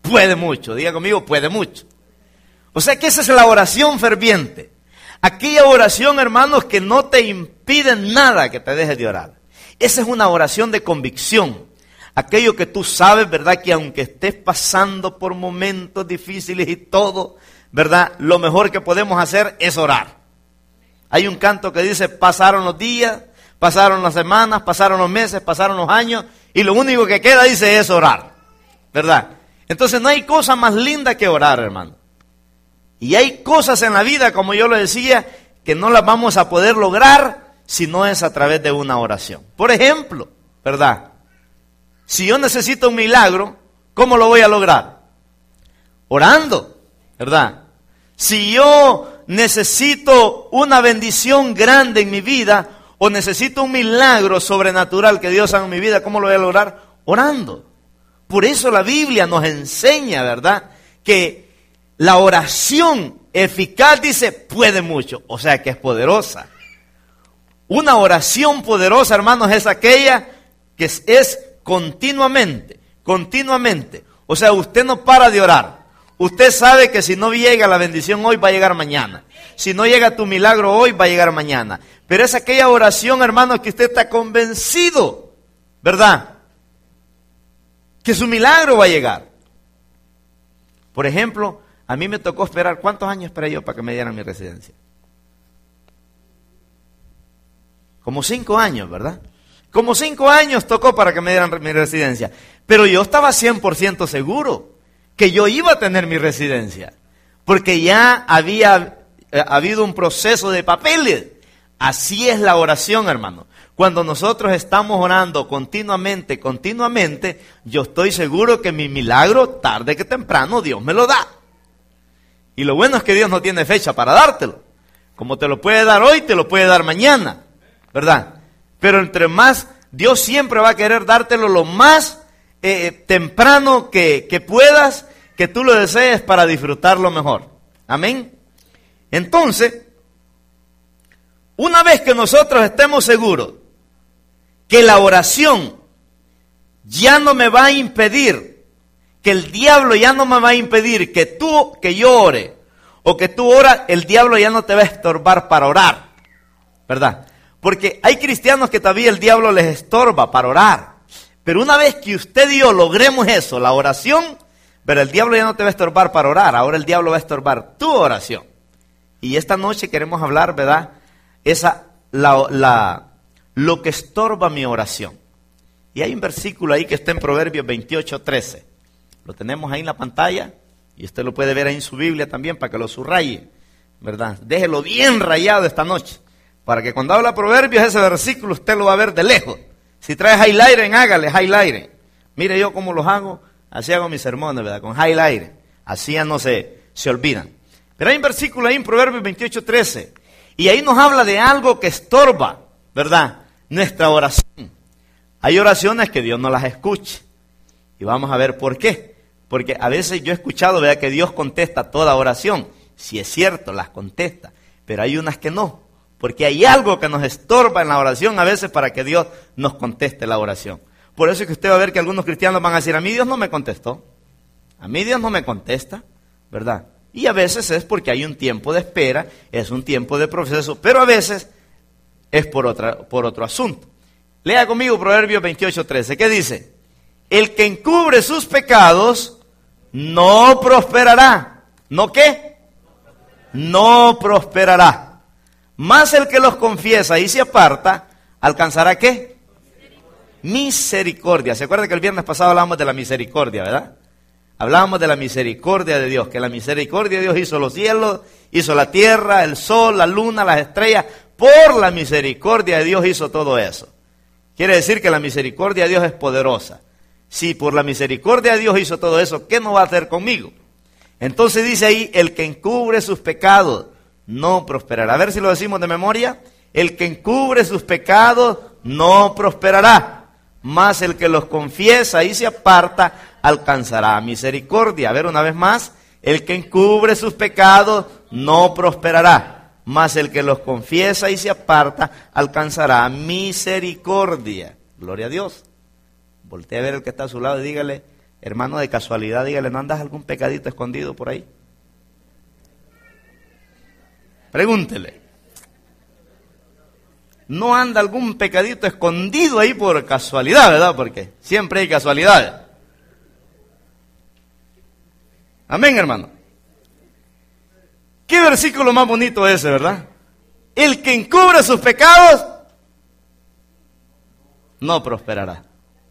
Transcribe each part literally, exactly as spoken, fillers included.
puede mucho. Diga conmigo, puede mucho. O sea que esa es la oración ferviente. Aquella oración, hermanos, que no te impide nada que te dejes de orar. Esa es una oración de convicción. Aquello que tú sabes, ¿verdad? Que aunque estés pasando por momentos difíciles y todo, ¿verdad? Lo mejor que podemos hacer es orar. Hay un canto que dice, pasaron los días, pasaron las semanas, pasaron los meses, pasaron los años, y lo único que queda, dice, es orar, ¿verdad? Entonces no hay cosa más linda que orar, hermano. Y hay cosas en la vida, como yo lo decía, que no las vamos a poder lograr si no es a través de una oración. Por ejemplo, ¿verdad? Si yo necesito un milagro, ¿cómo lo voy a lograr? Orando, ¿verdad? Si yo necesito una bendición grande en mi vida, o necesito un milagro sobrenatural que Dios haga en mi vida, ¿cómo lo voy a lograr? Orando. Por eso la Biblia nos enseña, ¿verdad?, que la oración eficaz, dice, puede mucho, o sea que es poderosa. Una oración poderosa, hermanos, es aquella que es, es continuamente, continuamente. O sea, usted no para de orar. Usted sabe que si no llega la bendición hoy, va a llegar mañana. Si no llega tu milagro hoy, va a llegar mañana. Pero es aquella oración, hermanos, que usted está convencido, ¿verdad?, que su milagro va a llegar. Por ejemplo, a mí me tocó esperar, ¿cuántos años esperé yo para que me dieran mi residencia? Como cinco años, ¿verdad? Como cinco años tocó para que me dieran mi residencia. Pero yo estaba cien por ciento seguro que yo iba a tener mi residencia, porque ya había eh, habido un proceso de papeles. Así es la oración, hermano. Cuando nosotros estamos orando continuamente, continuamente, yo estoy seguro que mi milagro, tarde que temprano, Dios me lo da. Y lo bueno es que Dios no tiene fecha para dártelo. Como te lo puede dar hoy, te lo puede dar mañana, ¿verdad? Pero entre más, Dios siempre va a querer dártelo lo más eh, temprano que, que puedas, que tú lo desees para disfrutarlo mejor. Amén. Entonces, una vez que nosotros estemos seguros que la oración ya no me va a impedir, que el diablo ya no me va a impedir que tú, que yo ore, o que tú oras, el diablo ya no te va a estorbar para orar, ¿verdad? Porque hay cristianos que todavía el diablo les estorba para orar. Pero una vez que usted y yo logremos eso, la oración, pero el diablo ya no te va a estorbar para orar, ahora el diablo va a estorbar tu oración. Y esta noche queremos hablar, ¿verdad? Esa, la, la, lo que estorba mi oración. Y hay un versículo ahí que está en Proverbios veintiocho, trece. Lo tenemos ahí en la pantalla y usted lo puede ver ahí en su Biblia también para que lo subraye, ¿verdad? Déjelo bien rayado esta noche, para que cuando habla Proverbios ese versículo usted lo va a ver de lejos. Si trae highlighter, hágale highlighter. Mire yo cómo los hago, así hago mis sermones, ¿verdad? Con highlighter. Así ya no se, se olvidan. Pero hay un versículo ahí en Proverbios veintiocho, trece. Y ahí nos habla de algo que estorba, ¿verdad?, nuestra oración. Hay oraciones que Dios no las escucha. Y vamos a ver por qué. Porque a veces yo he escuchado, ¿verdad?, que Dios contesta toda oración. Si es cierto, las contesta. Pero hay unas que no. Porque hay algo que nos estorba en la oración a veces para que Dios nos conteste la oración. Por eso es que usted va a ver que algunos cristianos van a decir, a mí Dios no me contestó. A mí Dios no me contesta, ¿verdad? Y a veces es porque hay un tiempo de espera, es un tiempo de proceso, pero a veces es por, otra, por otro asunto. Lea conmigo Proverbios veintiocho, trece. ¿Qué dice? El que encubre sus pecados no prosperará. ¿No qué? No prosperará. Más el que los confiesa y se aparta, ¿alcanzará qué? Misericordia. ¿Se acuerda que el viernes pasado hablábamos de la misericordia, verdad? Hablábamos de la misericordia de Dios, que la misericordia de Dios hizo los cielos, hizo la tierra, el sol, la luna, las estrellas. Por la misericordia de Dios hizo todo eso. Quiere decir que la misericordia de Dios es poderosa. Si por la misericordia de Dios hizo todo eso, ¿qué no va a hacer conmigo? Entonces dice ahí, el que encubre sus pecados no prosperará. A ver si lo decimos de memoria. El que encubre sus pecados no prosperará. Mas el que los confiesa y se aparta alcanzará misericordia. A ver una vez más. El que encubre sus pecados no prosperará. Mas el que los confiesa y se aparta alcanzará misericordia. Gloria a Dios. Voltea a ver el que está a su lado y dígale, Hermano, de casualidad, dígale, ¿no andas algún pecadito escondido por ahí? Pregúntele. ¿No anda algún pecadito escondido ahí por casualidad, verdad? Porque siempre hay casualidades. Amén, hermano. Qué versículo más bonito ese, ¿verdad? El que encubre sus pecados no prosperará.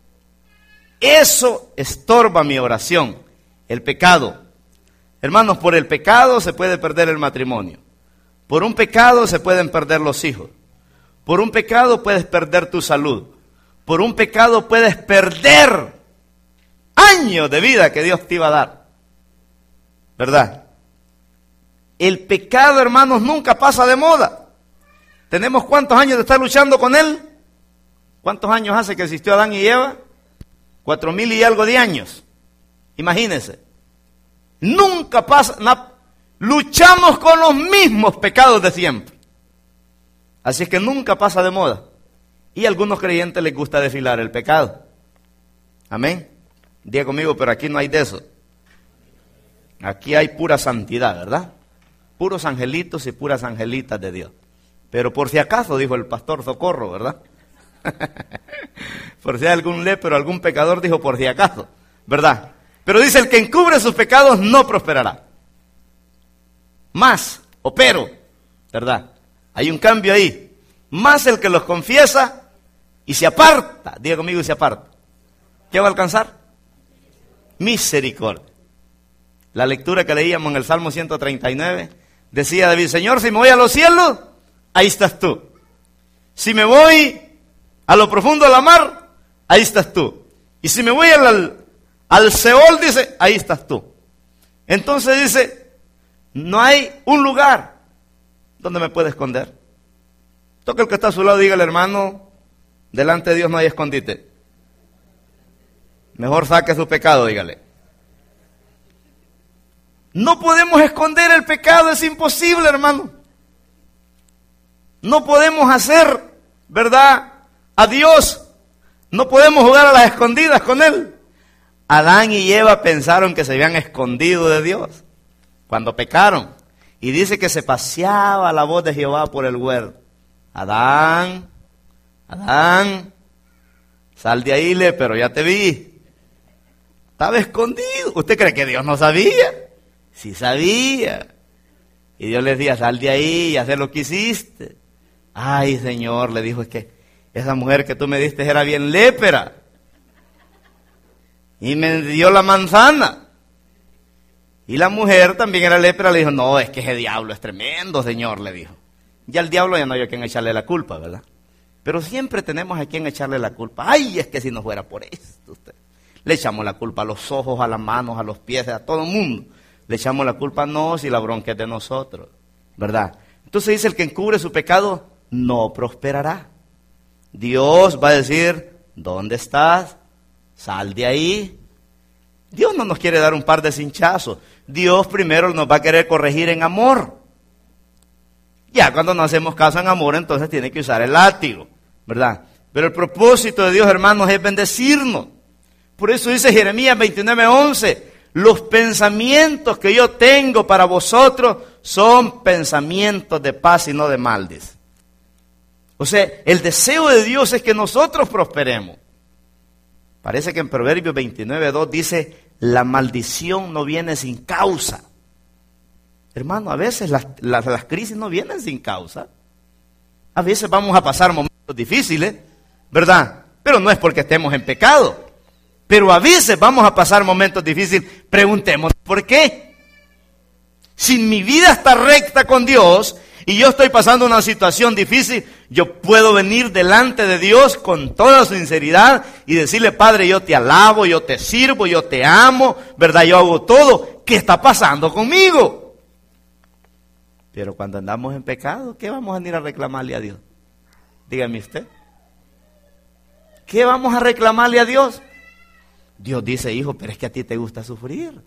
Eso estorba mi oración, el pecado. Hermanos, por el pecado se puede perder el matrimonio. Por un pecado se pueden perder los hijos. Por un pecado puedes perder tu salud. Por un pecado puedes perder años de vida que Dios te iba a dar. ¿Verdad? El pecado, hermanos, nunca pasa de moda. ¿Tenemos cuántos años de estar luchando con él? ¿Cuántos años hace que existió Adán y Eva? Cuatro mil y algo de años. Imagínense. Nunca pasa, na, luchamos con los mismos pecados de siempre. Así es que nunca pasa de moda. Y a algunos creyentes les gusta desfilar el pecado. Amén. Diga conmigo, pero aquí no hay de eso. Aquí hay pura santidad, ¿verdad? Puros angelitos y puras angelitas de Dios. Pero por si acaso, dijo el pastor Socorro, ¿verdad? Por si hay algún lépero, algún pecador, dijo por si acaso, ¿verdad? Pero dice, el que encubre sus pecados no prosperará. Más, o pero, ¿verdad? Hay un cambio ahí. Más el que los confiesa y se aparta. Diga conmigo, y se aparta. ¿Qué va a alcanzar? Misericordia. La lectura que leíamos en el Salmo ciento treinta y nueve decía David, Señor, si me voy a los cielos, ahí estás tú. Si me voy a lo profundo de la mar, ahí estás tú. Y si me voy al, al, al Seol, dice, ahí estás tú. Entonces dice, no hay un lugar donde me pueda esconder. Toca el que está a su lado, dígale, hermano, delante de Dios no hay escondite. Mejor saque su pecado, dígale. No podemos esconder el pecado, es imposible, hermano. No podemos hacer, ¿verdad?, a Dios. No podemos jugar a las escondidas con Él. Adán y Eva pensaron que se habían escondido de Dios cuando pecaron. Y dice que se paseaba la voz de Jehová por el huerto. Adán, Adán, sal de ahí, le, pero ya te vi. Estaba escondido. ¿Usted cree que Dios no sabía? Sí sabía. Y Dios les decía, sal de ahí y haz lo que hiciste. Ay, Señor, le dijo, es que esa mujer que tú me diste era bien lépera. Y me dio la manzana. Y la mujer también era lépera, le dijo, no, es que ese diablo es tremendo, Señor, le dijo. Ya el diablo ya no hay a quien echarle la culpa, ¿verdad? Pero siempre tenemos a quien echarle la culpa. Ay, es que si no fuera por esto, usted. Le echamos la culpa a los ojos, a las manos, a los pies, a todo el mundo. Le echamos la culpa a nos y la bronca es de nosotros, ¿verdad? Entonces dice, el que encubre su pecado no prosperará. Dios va a decir, ¿dónde estás? Sal de ahí. Dios no nos quiere dar un par de cinchazos. Dios primero nos va a querer corregir en amor. Ya cuando no hacemos caso en amor, entonces tiene que usar el látigo, ¿verdad? Pero el propósito de Dios, hermanos, es bendecirnos. Por eso dice Jeremías veintinueve once, los pensamientos que yo tengo para vosotros son pensamientos de paz y no de mal, dice. O sea, el deseo de Dios es que nosotros prosperemos. Parece que en Proverbios veintinueve dos dice, la maldición no viene sin causa. Hermano, a veces las, las, las crisis no vienen sin causa. A veces vamos a pasar momentos difíciles, ¿verdad? Pero no es porque estemos en pecado. Pero a veces vamos a pasar momentos difíciles. Preguntémonos, ¿por qué? Si mi vida está recta con Dios y yo estoy pasando una situación difícil, yo puedo venir delante de Dios con toda sinceridad y decirle, Padre, yo te alabo, yo te sirvo, yo te amo, ¿verdad? Yo hago todo. ¿Qué está pasando conmigo? Pero cuando andamos en pecado, ¿qué vamos a venir a reclamarle a Dios? Dígame usted. ¿Qué vamos a reclamarle a Dios? Dios dice, hijo, pero es que a ti te gusta sufrir.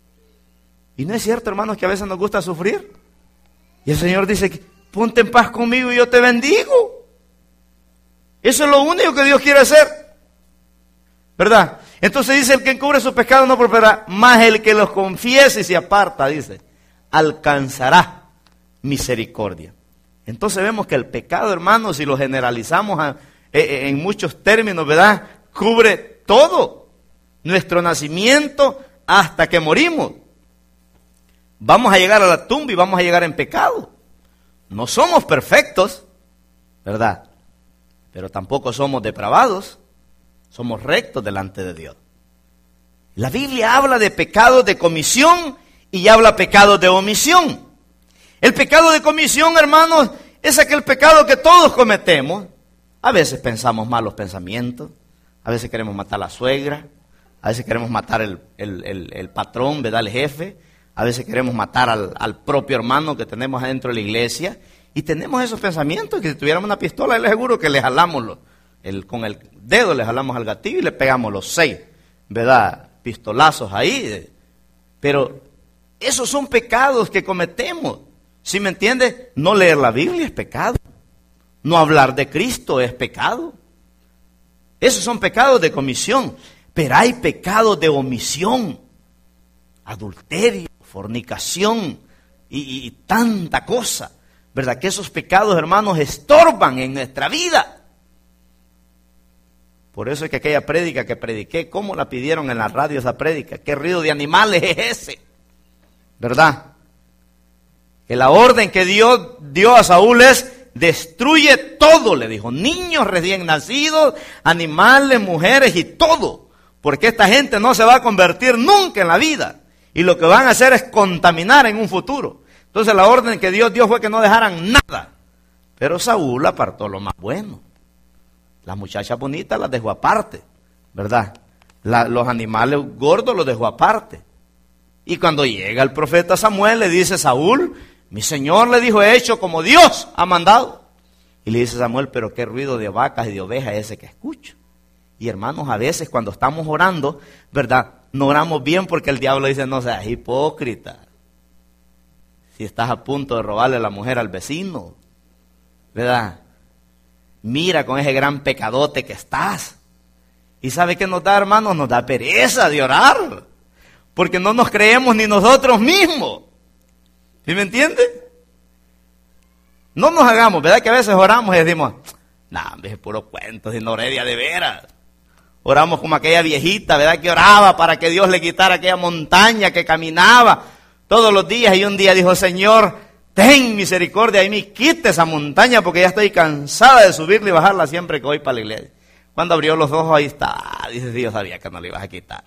Y no es cierto, hermanos, que a veces nos gusta sufrir. Y el Señor dice, ponte en paz conmigo y yo te bendigo. Eso es lo único que Dios quiere hacer, ¿verdad? Entonces dice, el que encubre sus pecados no prosperará, mas el que los confiese y se aparta, dice, alcanzará misericordia. Entonces vemos que el pecado, hermanos, si lo generalizamos a, eh, en muchos términos, ¿verdad? Cubre todo, nuestro nacimiento hasta que morimos. Vamos a llegar a la tumba y vamos a llegar en pecado. No somos perfectos, ¿verdad? Pero tampoco somos depravados, somos rectos delante de Dios. La Biblia habla de pecados de comisión y habla pecados de omisión. El pecado de comisión, hermanos, es aquel pecado que todos cometemos. A veces pensamos malos pensamientos, a veces queremos matar a la suegra, a veces queremos matar el, el, el, el patrón, ¿verdad? El jefe, a veces queremos matar al, al propio hermano que tenemos adentro de la iglesia. Y tenemos esos pensamientos que si tuviéramos una pistola, yo les aseguro que le jalamos, los, el, con el dedo le jalamos al gatillo y le pegamos los seis, ¿verdad? Pistolazos ahí. Pero esos son pecados que cometemos. ¿Sí me entiende? No leer la Biblia es pecado. No hablar de Cristo es pecado. Esos son pecados de comisión. Pero hay pecados de omisión. Adulterio, fornicación y, y, y tanta cosa. ¿Verdad? Que esos pecados, hermanos, estorban en nuestra vida. Por eso es que aquella prédica que prediqué, ¿cómo la pidieron en la radio esa prédica? ¿Qué ruido de animales es ese? ¿Verdad? Que la orden que Dios dio a Saúl es, destruye todo, le dijo, niños recién nacidos, animales, mujeres y todo, porque esta gente no se va a convertir nunca en la vida, y lo que van a hacer es contaminar en un futuro. Entonces la orden que Dios dio fue que no dejaran nada, pero Saúl apartó lo más bueno. Las muchachas bonitas las dejó aparte, ¿verdad? La, los animales gordos los dejó aparte. Y cuando llega el profeta Samuel, le dice, Saúl, mi señor le dijo, he hecho como Dios ha mandado. Y le dice Samuel, pero qué ruido de vacas y de ovejas es ese que escucho. Y hermanos, a veces cuando estamos orando, ¿verdad? No oramos bien porque el diablo dice, no seas hipócrita. Si estás a punto de robarle la mujer al vecino, ¿verdad? Mira con ese gran pecadote que estás. ¿Y sabe qué nos da, hermanos? Nos da pereza de orar. Porque no nos creemos ni nosotros mismos. ¿Sí me entiende? No nos hagamos, ¿verdad? Que a veces oramos y decimos, nah, es puro cuento, si no oré de veras. Oramos como aquella viejita, ¿verdad? Que oraba para que Dios le quitara aquella montaña que caminaba todos los días. Y un día dijo, Señor, ten misericordia y me quite esa montaña porque ya estoy cansada de subirla y bajarla siempre que voy para la iglesia. Cuando abrió los ojos, ahí está. Dice, Dios sabía que no le ibas a quitar.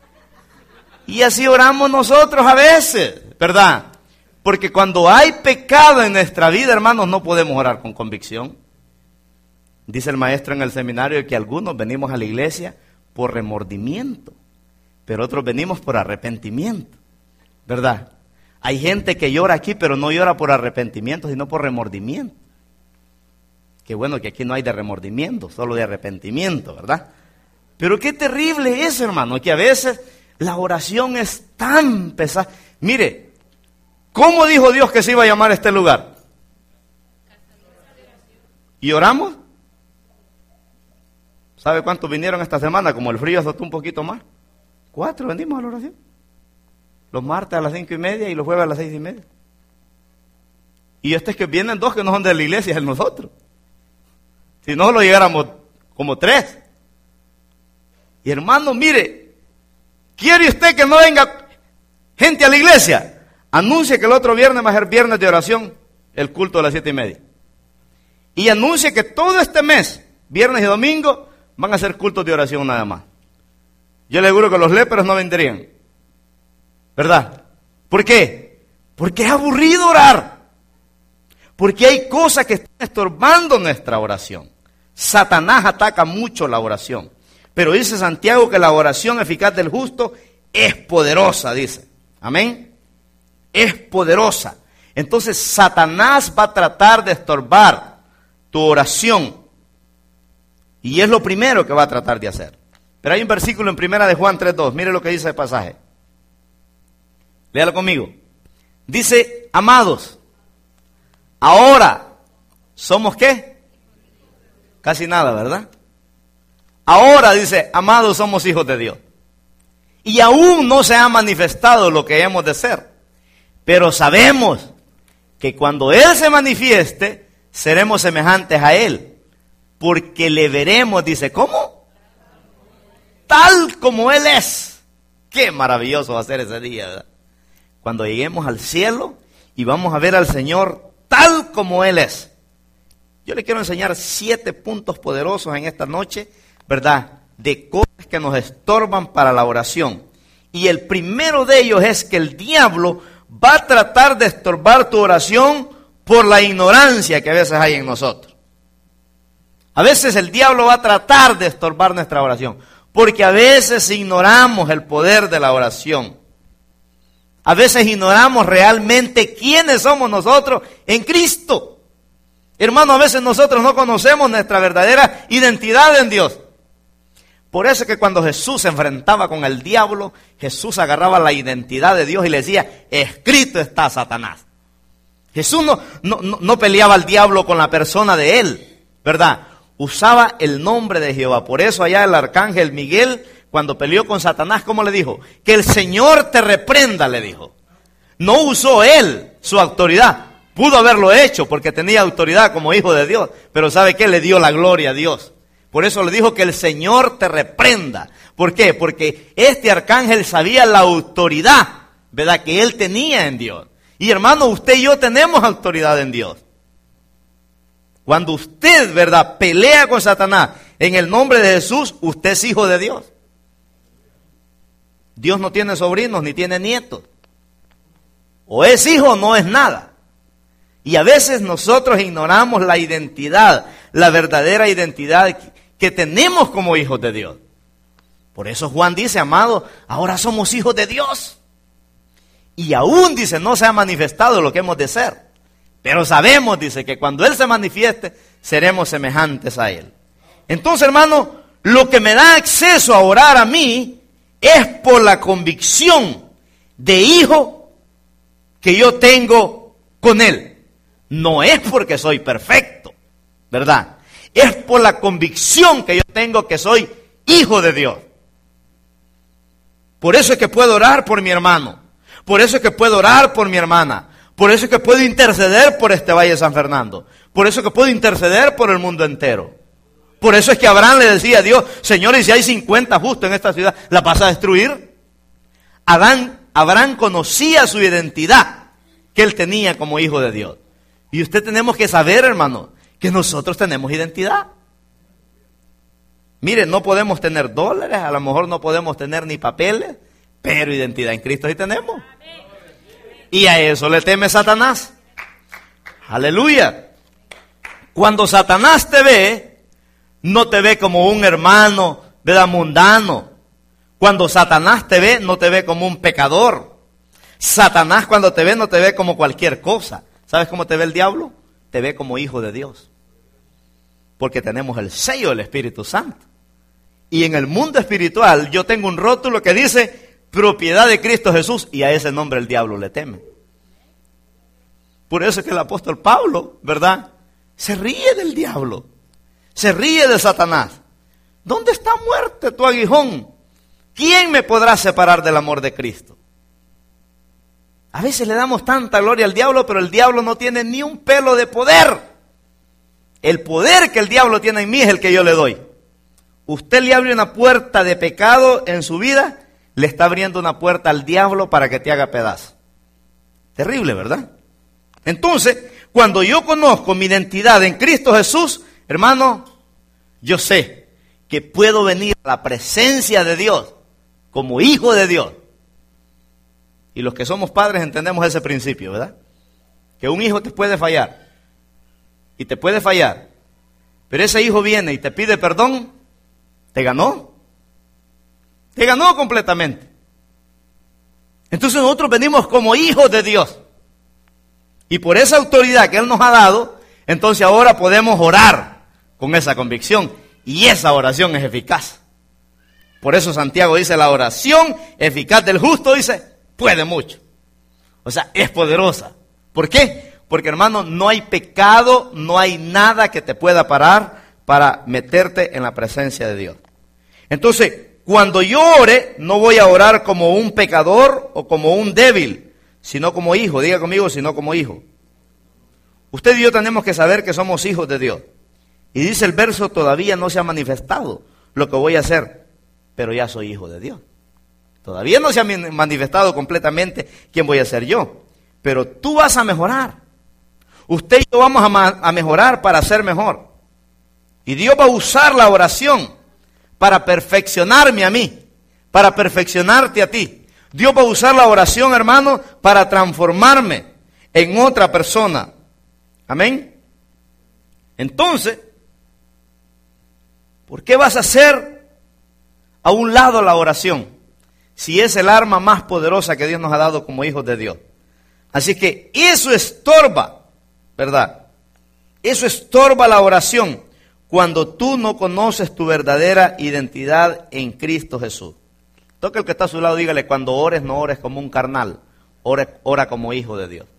Y así oramos nosotros a veces, ¿verdad? Porque cuando hay pecado en nuestra vida, hermanos, no podemos orar con convicción. Dice el maestro en el seminario que algunos venimos a la iglesia por remordimiento, pero otros venimos por arrepentimiento, ¿verdad? Hay gente que llora aquí, pero no llora por arrepentimiento, sino por remordimiento. Qué bueno que aquí no hay de remordimiento, solo de arrepentimiento, ¿verdad? Pero qué terrible es, hermano, que a veces la oración es tan pesada. Mire, ¿cómo dijo Dios que se iba a llamar este lugar? ¿Y oramos? ¿Sabe cuántos vinieron esta semana? Como el frío azotó un poquito más. Cuatro venimos a la oración. Los martes a las cinco y media y los jueves a las seis y media. Y este es que vienen dos que no son de la iglesia, es el nosotros. Si no, lo llegáramos como tres. Y hermano, mire, ¿quiere usted que no venga gente a la iglesia? Anuncie que el otro viernes va a ser viernes de oración, el culto de las siete y media. Y anuncie que todo este mes, viernes y domingo, van a ser cultos de oración nada más. Yo le aseguro que los léperos no vendrían. ¿Verdad? ¿Por qué? Porque es aburrido orar. Porque hay cosas que están estorbando nuestra oración. Satanás ataca mucho la oración. Pero dice Santiago que la oración eficaz del justo es poderosa, dice. Amén. Es poderosa. Entonces Satanás va a tratar de estorbar tu oración. Y es lo primero que va a tratar de hacer. Pero hay un versículo en primera de Juan tres dos. Mire lo que dice el pasaje. Léalo conmigo. Dice, amados, ahora somos ¿qué? Casi nada, ¿verdad? Ahora dice, amados, somos hijos de Dios. Y aún no se ha manifestado lo que hemos de ser. Pero sabemos que cuando Él se manifieste, seremos semejantes a Él. Porque le veremos, dice, ¿cómo? Tal como Él es. Qué maravilloso va a ser ese día, ¿verdad? Cuando lleguemos al cielo y vamos a ver al Señor tal como Él es. Yo le quiero enseñar siete puntos poderosos en esta noche, ¿verdad? De cosas que nos estorban para la oración. Y el primero de ellos es que el diablo va a tratar de estorbar tu oración por la ignorancia que a veces hay en nosotros. A veces el diablo va a tratar de estorbar nuestra oración, porque a veces ignoramos el poder de la oración. A veces ignoramos realmente quiénes somos nosotros en Cristo. Hermano, a veces nosotros no conocemos nuestra verdadera identidad en Dios. Por eso es que cuando Jesús se enfrentaba con el diablo, Jesús agarraba la identidad de Dios y le decía, escrito está, Satanás. Jesús no, no, no peleaba al diablo con la persona de él, ¿verdad? Usaba el nombre de Jehová. Por eso allá el arcángel Miguel, cuando peleó con Satanás, ¿cómo le dijo? Que el Señor te reprenda, le dijo. No usó él su autoridad. Pudo haberlo hecho porque tenía autoridad como hijo de Dios. Pero ¿sabe qué? Le dio la gloria a Dios. Por eso le dijo que el Señor te reprenda. ¿Por qué? Porque este arcángel sabía la autoridad, ¿verdad?, que él tenía en Dios. Y hermano, usted y yo tenemos autoridad en Dios. Cuando usted, ¿verdad?, pelea con Satanás en el nombre de Jesús, usted es hijo de Dios. Dios no tiene sobrinos ni tiene nietos. O es hijo o no es nada. Y a veces nosotros ignoramos la identidad, la verdadera identidad que tenemos como hijos de Dios. Por eso Juan dice, amado, ahora somos hijos de Dios. Y aún, dice, no se ha manifestado lo que hemos de ser. Pero sabemos, dice, que cuando Él se manifieste, seremos semejantes a Él. Entonces, hermano, lo que me da acceso a orar a mí es por la convicción de hijo que yo tengo con Él. No es porque soy perfecto, ¿verdad? Es por la convicción que yo tengo que soy hijo de Dios. Por eso es que puedo orar por mi hermano. Por eso es que puedo orar por mi hermana. Por eso es que puedo interceder por este Valle de San Fernando. Por eso es que puedo interceder por el mundo entero. Por eso es que Abraham le decía a Dios, Señor, y si hay cincuenta justos en esta ciudad, ¿la vas a destruir? Adán, Abraham conocía su identidad que él tenía como hijo de Dios. Y usted tenemos que saber, hermano, que nosotros tenemos identidad. Mire, no podemos tener dólares, a lo mejor no podemos tener ni papeles, pero identidad en Cristo sí tenemos. Y a eso le teme Satanás. Aleluya. Cuando Satanás te ve, no te ve como un hermano, ¿verdad?, mundano. Cuando Satanás te ve, no te ve como un pecador. Satanás cuando te ve, no te ve como cualquier cosa. ¿Sabes cómo te ve el diablo? Te ve como hijo de Dios. Porque tenemos el sello del Espíritu Santo. Y en el mundo espiritual yo tengo un rótulo que dice propiedad de Cristo Jesús, y a ese nombre el diablo le teme. Por eso es que el apóstol Pablo, ¿verdad?, se ríe del diablo. Se ríe de Satanás. ¿Dónde está muerte tu aguijón? ¿Quién me podrá separar del amor de Cristo? A veces le damos tanta gloria al diablo, pero el diablo no tiene ni un pelo de poder. El poder que el diablo tiene en mí es el que yo le doy. Usted le abre una puerta de pecado en su vida, le está abriendo una puerta al diablo para que te haga pedazo. Terrible, ¿verdad? Entonces, cuando yo conozco mi identidad en Cristo Jesús, hermano, yo sé que puedo venir a la presencia de Dios como hijo de Dios. Y los que somos padres entendemos ese principio, ¿verdad? Que un hijo te puede fallar. Y te puede fallar. Pero ese hijo viene y te pide perdón, te ganó. Te ganó completamente. Entonces nosotros venimos como hijos de Dios. Y por esa autoridad que Él nos ha dado, entonces ahora podemos orar con esa convicción. Y esa oración es eficaz. Por eso Santiago dice, la oración eficaz del justo, dice, puede mucho. O sea, es poderosa. ¿Por qué? Porque, hermano, no hay pecado, no hay nada que te pueda parar para meterte en la presencia de Dios. Entonces, cuando yo ore, no voy a orar como un pecador o como un débil, sino como hijo. Diga conmigo, sino como hijo. Usted y yo tenemos que saber que somos hijos de Dios. Y dice el verso, todavía no se ha manifestado lo que voy a hacer, pero ya soy hijo de Dios. Todavía no se ha manifestado completamente quién voy a ser yo, pero tú vas a mejorar. Usted y yo vamos a, ma- a mejorar para ser mejor. Y Dios va a usar la oración para perfeccionarme a mí, para perfeccionarte a ti. Dios va a usar la oración, hermano, para transformarme en otra persona. Amén. Entonces, ¿por qué vas a hacer a un lado la oración si es el arma más poderosa que Dios nos ha dado como hijos de Dios? Así que eso estorba, ¿verdad? Eso estorba la oración cuando tú no conoces tu verdadera identidad en Cristo Jesús. Toca el que está a su lado, dígale, cuando ores, no ores como un carnal, ora, ora como hijo de Dios.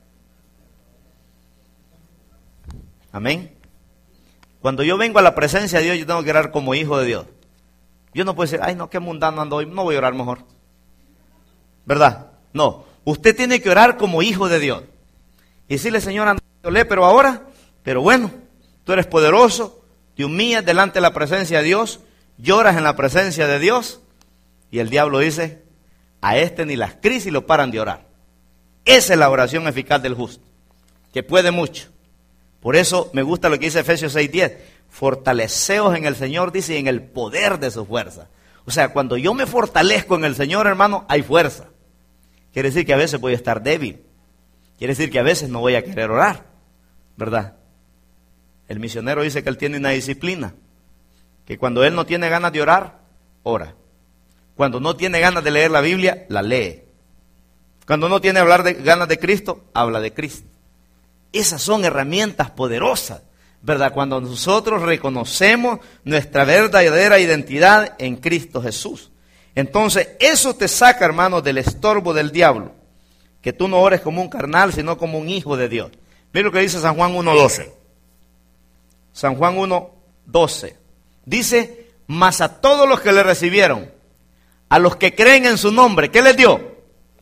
Amén. Cuando yo vengo a la presencia de Dios, yo tengo que orar como hijo de Dios. Yo no puedo decir, ay no, qué mundano ando hoy, no voy a orar mejor. ¿Verdad? No, usted tiene que orar como hijo de Dios. Y decirle, Señor, ando, pero ahora, pero bueno, tú eres poderoso, te humillas delante de la presencia de Dios, lloras en la presencia de Dios, y el diablo dice, a este ni las crisis lo paran de orar. Esa es la oración eficaz del justo, que puede mucho. Por eso me gusta lo que dice Efesios seis diez, fortaleceos en el Señor, dice, y en el poder de su fuerza. O sea, cuando yo me fortalezco en el Señor, hermano, hay fuerza. Quiere decir que a veces voy a estar débil. Quiere decir que a veces no voy a querer orar, ¿verdad? El misionero dice que él tiene una disciplina, que cuando él no tiene ganas de orar, ora. Cuando no tiene ganas de leer la Biblia, la lee. Cuando no tiene hablar de, ganas de Cristo, habla de Cristo. Esas son herramientas poderosas, ¿verdad? Cuando nosotros reconocemos nuestra verdadera identidad en Cristo Jesús. Entonces, eso te saca, hermano, del estorbo del diablo. Que tú no ores como un carnal, sino como un hijo de Dios. Mira lo que dice San Juan uno doce. San Juan uno doce. Dice, mas a todos los que le recibieron, a los que creen en su nombre, ¿qué les dio?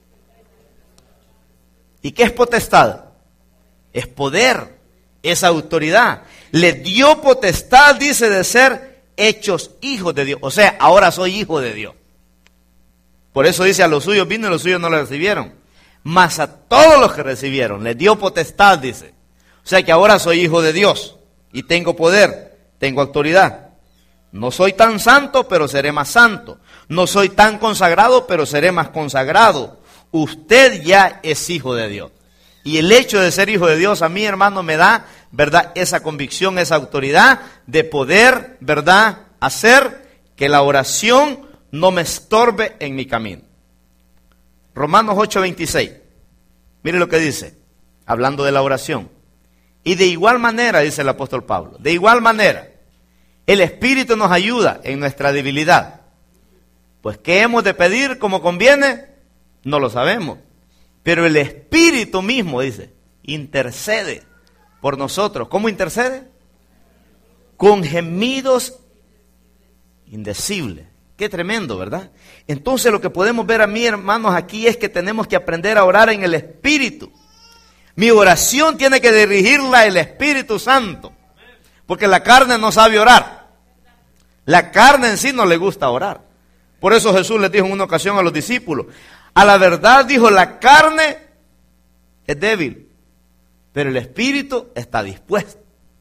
¿Y qué es potestad? Es poder, es autoridad. Le dio potestad, dice, de ser hechos hijos de Dios. O sea, ahora soy hijo de Dios. Por eso dice, a los suyos vino y los suyos no le recibieron. Mas a todos los que recibieron, les dio potestad, dice. O sea que ahora soy hijo de Dios y tengo poder, tengo autoridad. No soy tan santo, pero seré más santo. No soy tan consagrado, pero seré más consagrado. Usted ya es hijo de Dios. Y el hecho de ser hijo de Dios a mí, hermano, me da, ¿verdad?, esa convicción, esa autoridad de poder, ¿verdad?, hacer que la oración no me estorbe en mi camino. Romanos ocho veintiséis. Mire lo que dice, hablando de la oración. Y de igual manera, dice el apóstol Pablo, de igual manera, el Espíritu nos ayuda en nuestra debilidad. Pues, ¿qué hemos de pedir como conviene? No lo sabemos. Pero el Espíritu mismo, dice, intercede por nosotros. ¿Cómo intercede? Con gemidos indecibles. Qué tremendo, ¿verdad? Entonces lo que podemos ver a mí, hermanos, aquí es que tenemos que aprender a orar en el Espíritu. Mi oración tiene que dirigirla el Espíritu Santo. Porque la carne no sabe orar. La carne en sí no le gusta orar. Por eso Jesús les dijo en una ocasión a los discípulos, a la verdad, dijo, la carne es débil, pero el Espíritu está dispuesto.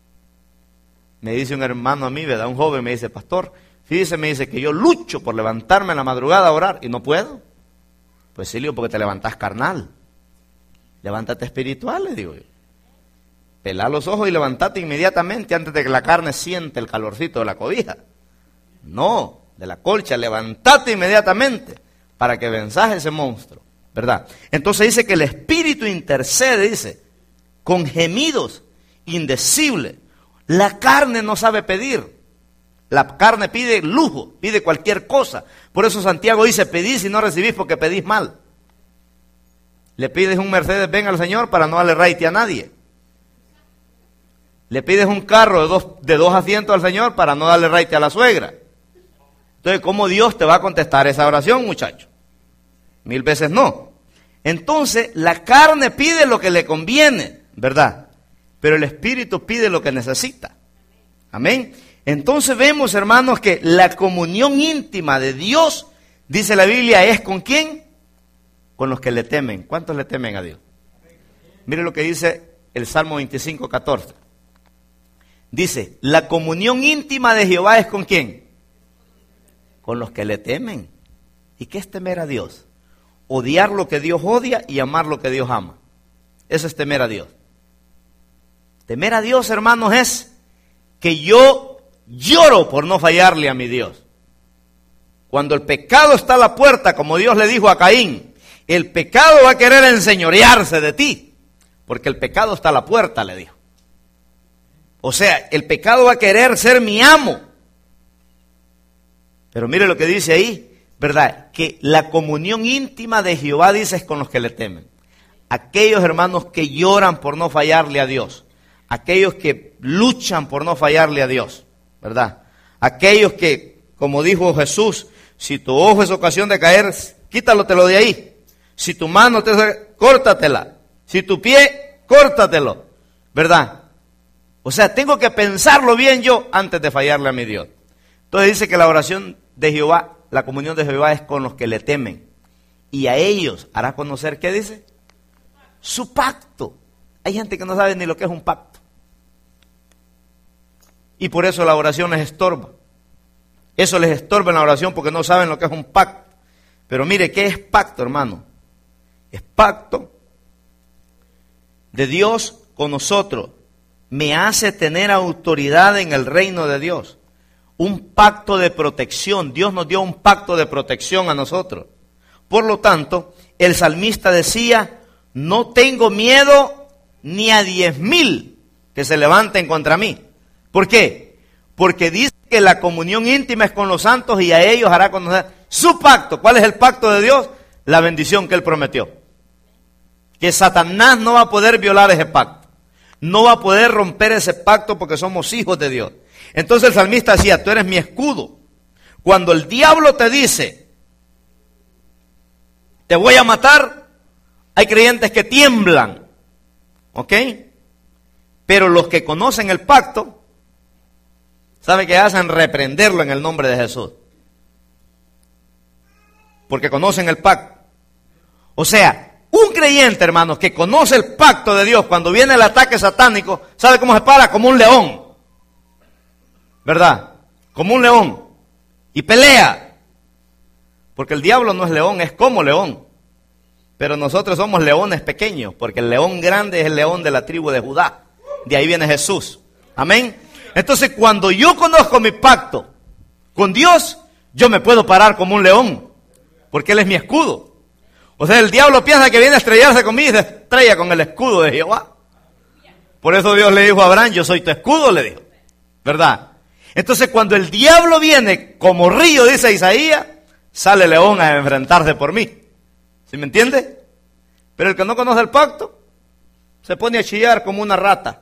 Me dice un hermano a mí, ¿verdad? Un joven me dice, pastor, fíjese, me dice que yo lucho por levantarme en la madrugada a orar y no puedo. Pues sí, le digo, porque te levantás carnal. Levántate espiritual, le digo yo. Pelá los ojos y levantate inmediatamente antes de que la carne siente el calorcito de la cobija. No, de la colcha, levantate inmediatamente para que venzas ese monstruo, ¿verdad? Entonces dice que el Espíritu intercede, dice, con gemidos indecibles. La carne no sabe pedir. La carne pide lujo, pide cualquier cosa. Por eso Santiago dice, pedís y no recibís porque pedís mal. Le pides un Mercedes Benz al Señor para no darle raite a nadie. Le pides un carro de dos, de dos asientos al Señor para no darle raite a la suegra. Entonces, ¿cómo Dios te va a contestar esa oración, muchacho? Mil veces no. Entonces, la carne pide lo que le conviene, ¿verdad? Pero el Espíritu pide lo que necesita. Amén. Entonces vemos, hermanos, que la comunión íntima de Dios, dice la Biblia, es ¿con quién? Con los que le temen. ¿Cuántos le temen a Dios? Mire lo que dice el Salmo veinticinco, catorce. Dice, la comunión íntima de Jehová es ¿con quién? Con los que le temen. ¿Y qué es temer a Dios? Odiar lo que Dios odia y amar lo que Dios ama. Eso es temer a Dios. Temer a Dios, hermanos, es que yo lloro por no fallarle a mi Dios. Cuando el pecado está a la puerta, como Dios le dijo a Caín, el pecado va a querer enseñorearse de ti, porque el pecado está a la puerta, le dijo. O sea, el pecado va a querer ser mi amo. Pero mire lo que dice ahí, ¿verdad? Que la comunión íntima de Jehová, dice, es con los que le temen. Aquellos hermanos que lloran por no fallarle a Dios. Aquellos que luchan por no fallarle a Dios, ¿verdad? Aquellos que, como dijo Jesús, si tu ojo es ocasión de caer, quítalotelo de ahí. Si tu mano te córtatela. Si tu pie, córtatelo, ¿verdad? O sea, tengo que pensarlo bien yo antes de fallarle a mi Dios. Entonces dice que la oración de Jehová, la comunión de Jehová es con los que le temen. Y a ellos hará conocer, ¿qué dice? Su pacto. Hay gente que no sabe ni lo que es un pacto. Y por eso la oración les estorba. Eso les estorba en la oración porque no saben lo que es un pacto. Pero mire, ¿qué es pacto, hermano? Es pacto de Dios con nosotros. Me hace tener autoridad en el reino de Dios. Un pacto de protección. Dios nos dio un pacto de protección a nosotros. Por lo tanto, el salmista decía, no tengo miedo ni a diez mil que se levanten contra mí. ¿Por qué? Porque dice que la comunión íntima es con los santos y a ellos hará conocer su pacto. ¿Cuál es el pacto de Dios? La bendición que Él prometió. Que Satanás no va a poder violar ese pacto. No va a poder romper ese pacto porque somos hijos de Dios. Entonces el salmista decía, tú eres mi escudo. Cuando el diablo te dice, te voy a matar, hay creyentes que tiemblan. ¿Ok? Pero los que conocen el pacto, ¿sabe qué hacen? Reprenderlo en el nombre de Jesús. Porque conocen el pacto. O sea, un creyente, hermanos, que conoce el pacto de Dios, cuando viene el ataque satánico, ¿sabe cómo se para? Como un león. ¿Verdad? Como un león. Y pelea. Porque el diablo no es león, es como león. Pero nosotros somos leones pequeños, porque el león grande es el león de la tribu de Judá. De ahí viene Jesús. Amén. Entonces, cuando yo conozco mi pacto con Dios, yo me puedo parar como un león, porque Él es mi escudo. O sea, el diablo piensa que viene a estrellarse conmigo y se estrella con el escudo de Jehová. Por eso Dios le dijo a Abraham, yo soy tu escudo, le dijo. ¿Verdad? Entonces, cuando el diablo viene como río, dice Isaías, sale león a enfrentarse por mí. ¿Sí me entiende? Pero el que no conoce el pacto, se pone a chillar como una rata.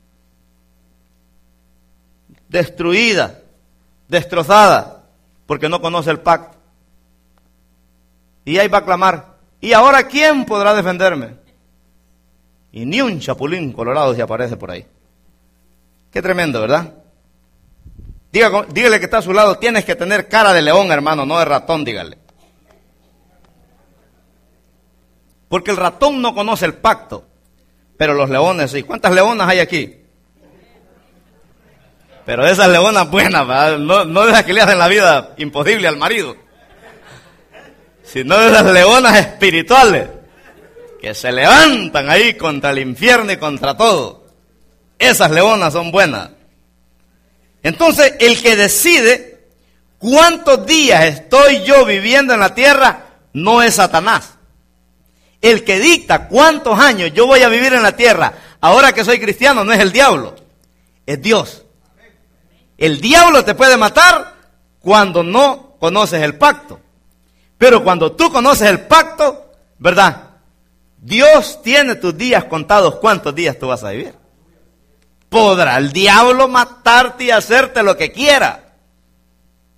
Destruida, destrozada, porque no conoce el pacto. Y ahí va a clamar, ¿y ahora quién podrá defenderme? Y ni un chapulín colorado se aparece por ahí. Qué tremendo, ¿verdad? Diga, dígale que está a su lado, tienes que tener cara de león, hermano, no de ratón, dígale. Porque el ratón no conoce el pacto, pero los leones sí. ¿Cuántas leonas hay aquí? Pero esas leonas buenas, ¿verdad? No, no de esas que le hacen la vida imposible al marido, sino de esas leonas espirituales que se levantan ahí contra el infierno y contra todo. Esas leonas son buenas. Entonces, el que decide cuántos días estoy yo viviendo en la tierra no es Satanás. El que dicta cuántos años yo voy a vivir en la tierra ahora que soy cristiano no es el diablo, es Dios. El diablo te puede matar cuando no conoces el pacto. Pero cuando tú conoces el pacto, ¿verdad? Dios tiene tus días contados. ¿Cuántos días tú vas a vivir? Podrá el diablo matarte y hacerte lo que quiera.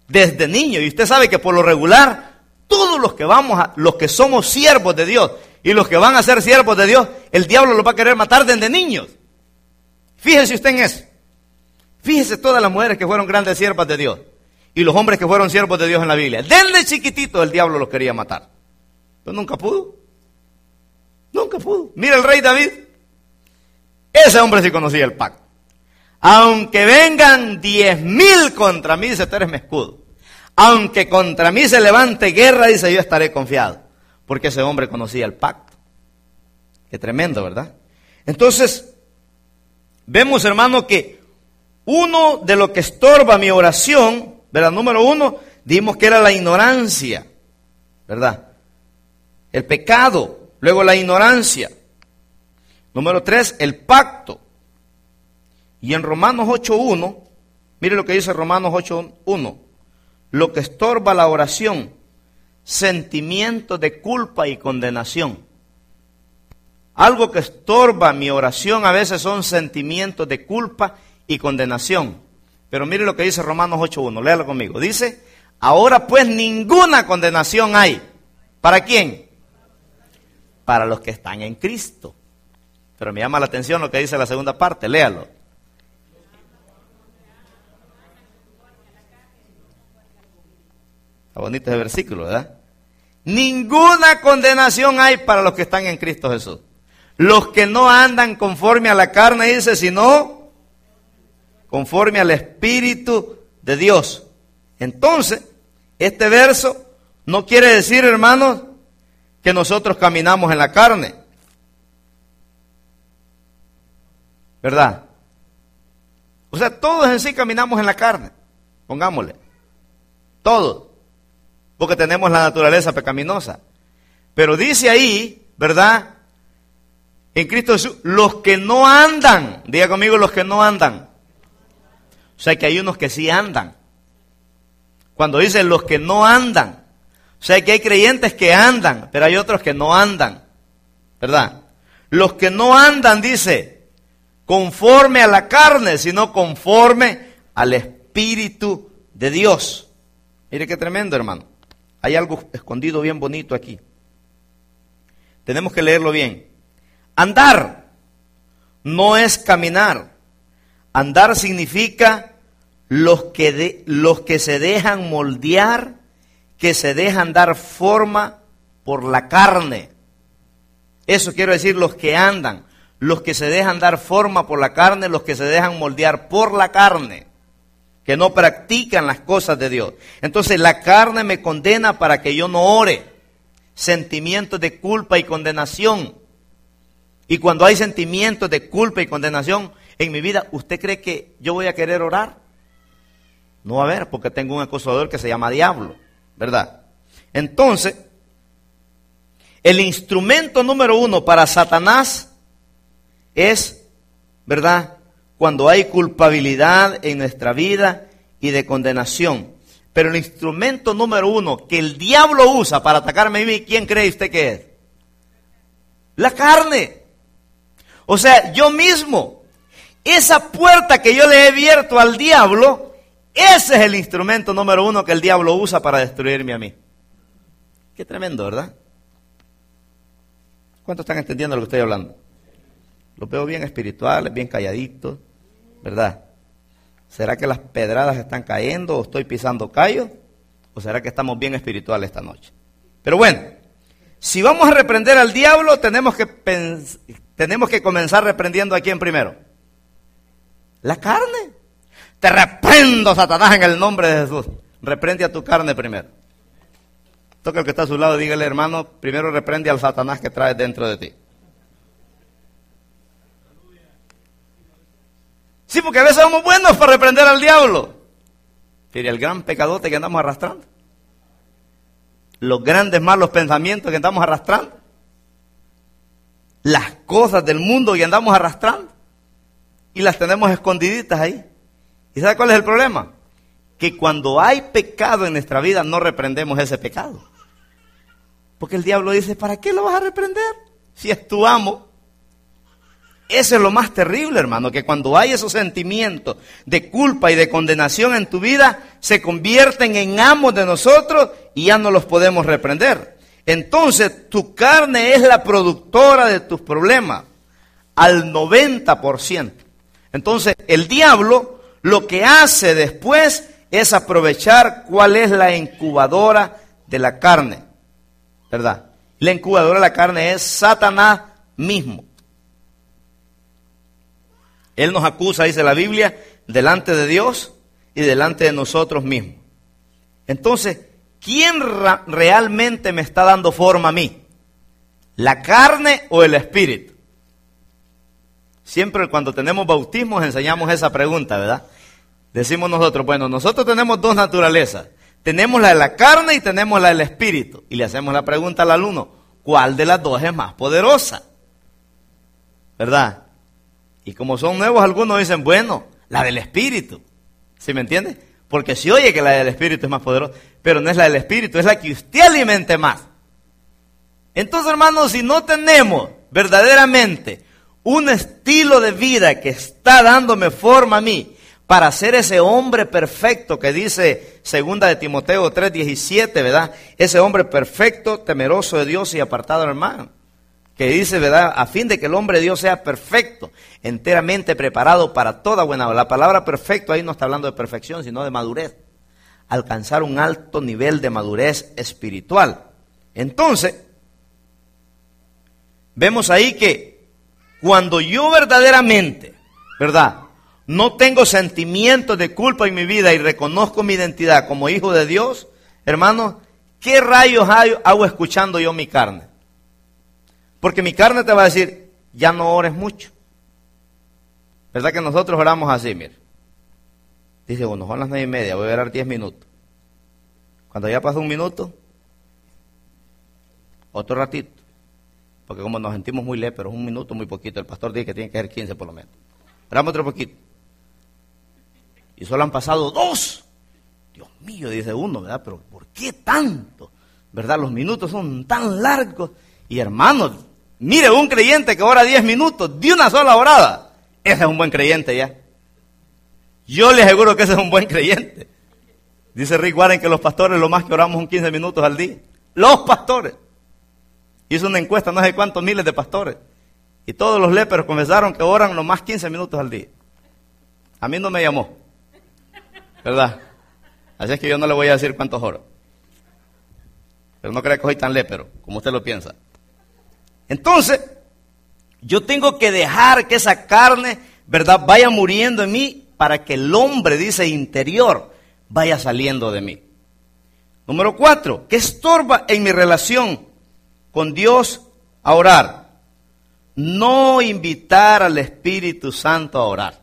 desde niño. Y usted sabe que por lo regular, todos los que vamos a, los que somos siervos de Dios y los que van a ser siervos de Dios, el diablo los va a querer matar desde niños. Fíjese usted en eso. Fíjese todas las mujeres que fueron grandes siervas de Dios y los hombres que fueron siervos de Dios en la Biblia. Desde chiquititos el diablo los quería matar. Pero nunca pudo. Nunca pudo. Mira el rey David. Ese hombre sí conocía el pacto. Aunque vengan diez mil contra mí, dice, tú eres mi escudo. Aunque contra mí se levante guerra, dice, yo estaré confiado. Porque ese hombre conocía el pacto. Qué tremendo, ¿verdad? Entonces, vemos, hermano, que uno de lo que estorba mi oración, ¿verdad? Número uno, dijimos que era la ignorancia, ¿verdad? El pecado, luego la ignorancia. Número tres, el pacto. Y en Romanos ocho uno, mire lo que dice Romanos ocho uno. Lo que estorba la oración, sentimientos de culpa y condenación. Algo que estorba mi oración a veces son sentimientos de culpa y condenación. Pero mire lo que dice Romanos ocho uno, léalo conmigo. Dice, ahora pues ninguna condenación hay. ¿Para quién? Para los que están en Cristo. Pero me llama la atención lo que dice la segunda parte, léalo. Está bonito ese versículo, ¿verdad? Ninguna condenación hay para los que están en Cristo Jesús. Los que no andan conforme a la carne, dice, sino conforme al Espíritu de Dios. Entonces, este verso no quiere decir, hermanos, que nosotros caminamos en la carne. ¿Verdad? O sea, todos en sí caminamos en la carne. Pongámosle. Todos. Porque tenemos la naturaleza pecaminosa. Pero dice ahí, ¿verdad? En Cristo Jesús, los que no andan. Diga conmigo, los que no andan. O sea que hay unos que sí andan. Cuando dice los que no andan. O sea que hay creyentes que andan, pero hay otros que no andan. ¿Verdad? Los que no andan, dice, conforme a la carne, sino conforme al Espíritu de Dios. Mire qué tremendo, hermano. Hay algo escondido bien bonito aquí. Tenemos que leerlo bien. Andar no es caminar. Andar significa los que, de, los que se dejan moldear, que se dejan dar forma por la carne. Eso quiero decir, los que andan, los que se dejan dar forma por la carne, los que se dejan moldear por la carne, que no practican las cosas de Dios. Entonces la carne me condena para que yo no ore. Sentimientos de culpa y condenación. Y cuando hay sentimientos de culpa y condenación en mi vida, ¿usted cree que yo voy a querer orar? No va a haber, porque tengo un acusador que se llama diablo, ¿verdad? Entonces, el instrumento número uno para Satanás es, ¿verdad?, cuando hay culpabilidad en nuestra vida y de condenación. Pero el instrumento número uno que el diablo usa para atacarme a mí, ¿quién cree usted que es? La carne. O sea, yo mismo. Esa puerta que yo le he abierto al diablo, ese es el instrumento número uno que el diablo usa para destruirme a mí. Qué tremendo, ¿verdad? ¿Cuántos están entendiendo lo que estoy hablando? Los veo bien espirituales, bien calladitos, ¿verdad? ¿Será que las pedradas están cayendo o estoy pisando callos? ¿O será que estamos bien espirituales esta noche? Pero bueno, si vamos a reprender al diablo, tenemos que, pens- tenemos que comenzar reprendiendo a quién primero. La carne. Te reprendo, Satanás, en el nombre de Jesús. Reprende a tu carne primero. Toca el que está a su lado, dígale, hermano, primero reprende al Satanás que traes dentro de ti. Sí, porque a veces somos buenos para reprender al diablo. Pero el gran pecadote que andamos arrastrando. Los grandes malos pensamientos que andamos arrastrando. Las cosas del mundo que andamos arrastrando. Y las tenemos escondiditas ahí. ¿Y sabe cuál es el problema? Que cuando hay pecado en nuestra vida no reprendemos ese pecado. Porque el diablo dice, ¿para qué lo vas a reprender? Si es tu amo. Eso es lo más terrible, hermano, que cuando hay esos sentimientos de culpa y de condenación en tu vida, se convierten en amos de nosotros y ya no los podemos reprender. Entonces, tu carne es la productora de tus problemas, al noventa por ciento. Entonces, el diablo lo que hace después es aprovechar cuál es la incubadora de la carne, ¿verdad? La incubadora de la carne es Satanás mismo. Él nos acusa, dice la Biblia, delante de Dios y delante de nosotros mismos. Entonces, ¿quién ra- realmente me está dando forma a mí? ¿La carne o el espíritu? Siempre cuando tenemos bautismos enseñamos esa pregunta, ¿verdad? Decimos nosotros, bueno, nosotros tenemos dos naturalezas. Tenemos la de la carne y tenemos la del espíritu. Y le hacemos la pregunta al alumno, ¿cuál de las dos es más poderosa? ¿Verdad? Y como son nuevos, algunos dicen, bueno, la del espíritu. ¿Sí me entiende? Porque si oye que la del espíritu es más poderosa, pero no es la del espíritu, es la que usted alimente más. Entonces, hermanos, si no tenemos verdaderamente un estilo de vida que está dándome forma a mí para ser ese hombre perfecto que dice segunda de Timoteo tres diecisiete, ¿verdad? Ese hombre perfecto, temeroso de Dios y apartado del mal. Que dice, ¿verdad? A fin de que el hombre de Dios sea perfecto, enteramente preparado para toda buena obra. La palabra perfecto ahí no está hablando de perfección, sino de madurez. Alcanzar un alto nivel de madurez espiritual. Entonces, vemos ahí que cuando yo verdaderamente, ¿verdad?, no tengo sentimientos de culpa en mi vida y reconozco mi identidad como hijo de Dios, hermano, ¿qué rayos hago escuchando yo mi carne? Porque mi carne te va a decir, ya no ores mucho. ¿Verdad que nosotros oramos así, mire? Dice, bueno, son las nueve y media, voy a orar diez minutos. Cuando ya pasó un minuto, otro ratito. Porque como nos sentimos muy léperos, un minuto muy poquito. El pastor dice que tiene que ser quince por lo menos. Oramos otro poquito. Y solo han pasado dos. Dios mío, dice uno, ¿verdad? Pero ¿por qué tanto? ¿Verdad? Los minutos son tan largos. Y hermanos, mire, un creyente que ora diez minutos de una sola orada, ese es un buen creyente ya. Yo le aseguro que ese es un buen creyente. Dice Rick Warren que los pastores lo más que oramos son quince minutos al día. Los pastores. Hizo una encuesta, no sé cuántos miles de pastores. Y todos los léperos confesaron que oran lo más quince minutos al día. A mí no me llamó. ¿Verdad? Así es que yo no le voy a decir cuántos oro. Pero no crea que soy tan lépero, como usted lo piensa. Entonces, yo tengo que dejar que esa carne, ¿verdad?, vaya muriendo en mí para que el hombre, dice, interior, vaya saliendo de mí. Número cuatro, ¿qué estorba en mi relación con Dios a orar? No invitar al Espíritu Santo a orar.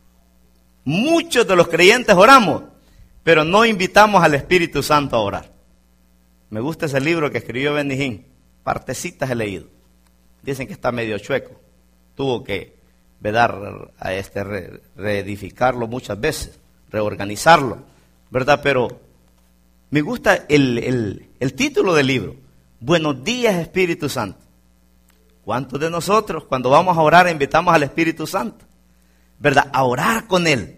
Muchos de los creyentes oramos, pero no invitamos al Espíritu Santo a orar. Me gusta ese libro que escribió Benny Hinn. Partecitas he leído. Dicen que está medio chueco. Tuvo que, ¿verdad?, a este, re, reedificarlo muchas veces, reorganizarlo, ¿verdad? Pero me gusta el, el, el título del libro. Buenos días, Espíritu Santo. ¿Cuántos de nosotros cuando vamos a orar invitamos al Espíritu Santo? ¿Verdad? A orar con Él.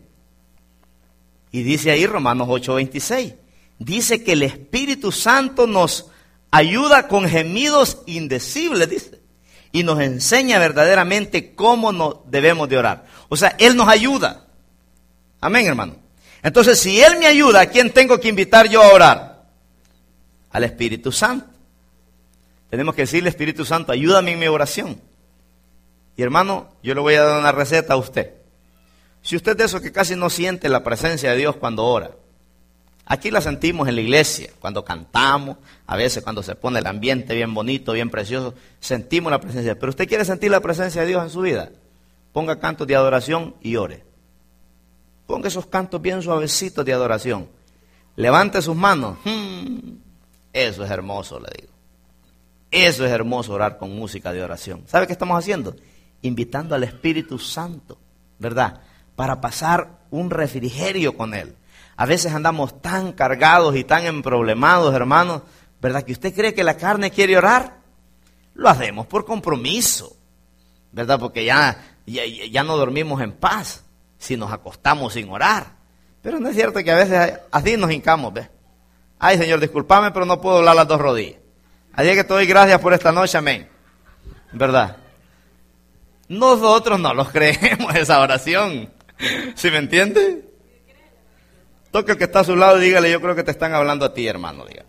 Y dice ahí Romanos ocho veintiséis. Dice que el Espíritu Santo nos ayuda con gemidos indecibles, dice. Y nos enseña verdaderamente cómo nos debemos de orar. O sea, Él nos ayuda. Amén, hermano. Entonces, si Él me ayuda, ¿a quién tengo que invitar yo a orar? Al Espíritu Santo. Tenemos que decirle, Espíritu Santo, ayúdame en mi oración. Y hermano, yo le voy a dar una receta a usted. Si usted es de esos que casi no siente la presencia de Dios cuando ora, aquí la sentimos en la iglesia, cuando cantamos, a veces cuando se pone el ambiente bien bonito, bien precioso, sentimos la presencia. Pero usted quiere sentir la presencia de Dios en su vida, ponga cantos de adoración y ore. Ponga esos cantos bien suavecitos de adoración. Levante sus manos. Hmm, eso es hermoso, le digo. Eso es hermoso, orar con música de oración. ¿Sabe qué estamos haciendo? Invitando al Espíritu Santo, ¿verdad?, para pasar un refrigerio con Él. A veces andamos tan cargados y tan emproblemados, hermanos, ¿verdad?, que usted cree que la carne quiere orar. Lo hacemos por compromiso, ¿verdad? Porque ya, ya, ya no dormimos en paz si nos acostamos sin orar. Pero no es cierto que a veces así nos hincamos, ¿ves? Ay, Señor, discúlpame, pero no puedo doblar las dos rodillas. Así que te doy gracias por esta noche, amén. ¿Verdad? Nosotros no los creemos esa oración. ¿Sí me entiende? Toque el que está a su lado y dígale, yo creo que te están hablando a ti, hermano. Dígale.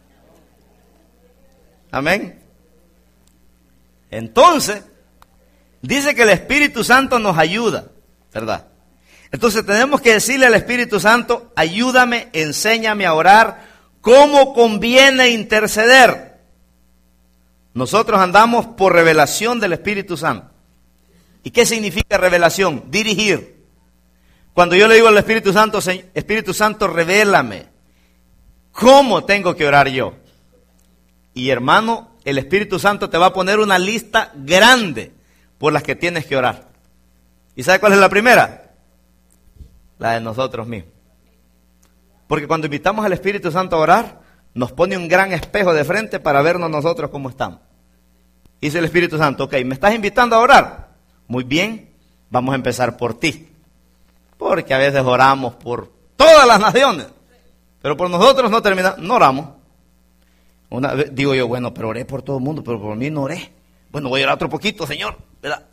Amén. Entonces, dice que el Espíritu Santo nos ayuda, ¿verdad? Entonces tenemos que decirle al Espíritu Santo, ayúdame, enséñame a orar, cómo conviene interceder. Nosotros andamos por revelación del Espíritu Santo. ¿Y qué significa revelación? Dirigir. Cuando yo le digo al Espíritu Santo, Espíritu Santo, revélame, ¿cómo tengo que orar yo? Y hermano, el Espíritu Santo te va a poner una lista grande por las que tienes que orar. ¿Y sabe cuál es la primera? La de nosotros mismos. Porque cuando invitamos al Espíritu Santo a orar, nos pone un gran espejo de frente para vernos nosotros cómo estamos. Dice el Espíritu Santo, ok, ¿me estás invitando a orar? Muy bien, vamos a empezar por ti. Porque a veces oramos por todas las naciones, pero por nosotros no terminamos, no oramos. Una vez digo yo, bueno, pero oré por todo el mundo, pero por mí no oré. Bueno, voy a orar otro poquito, Señor, ¿verdad?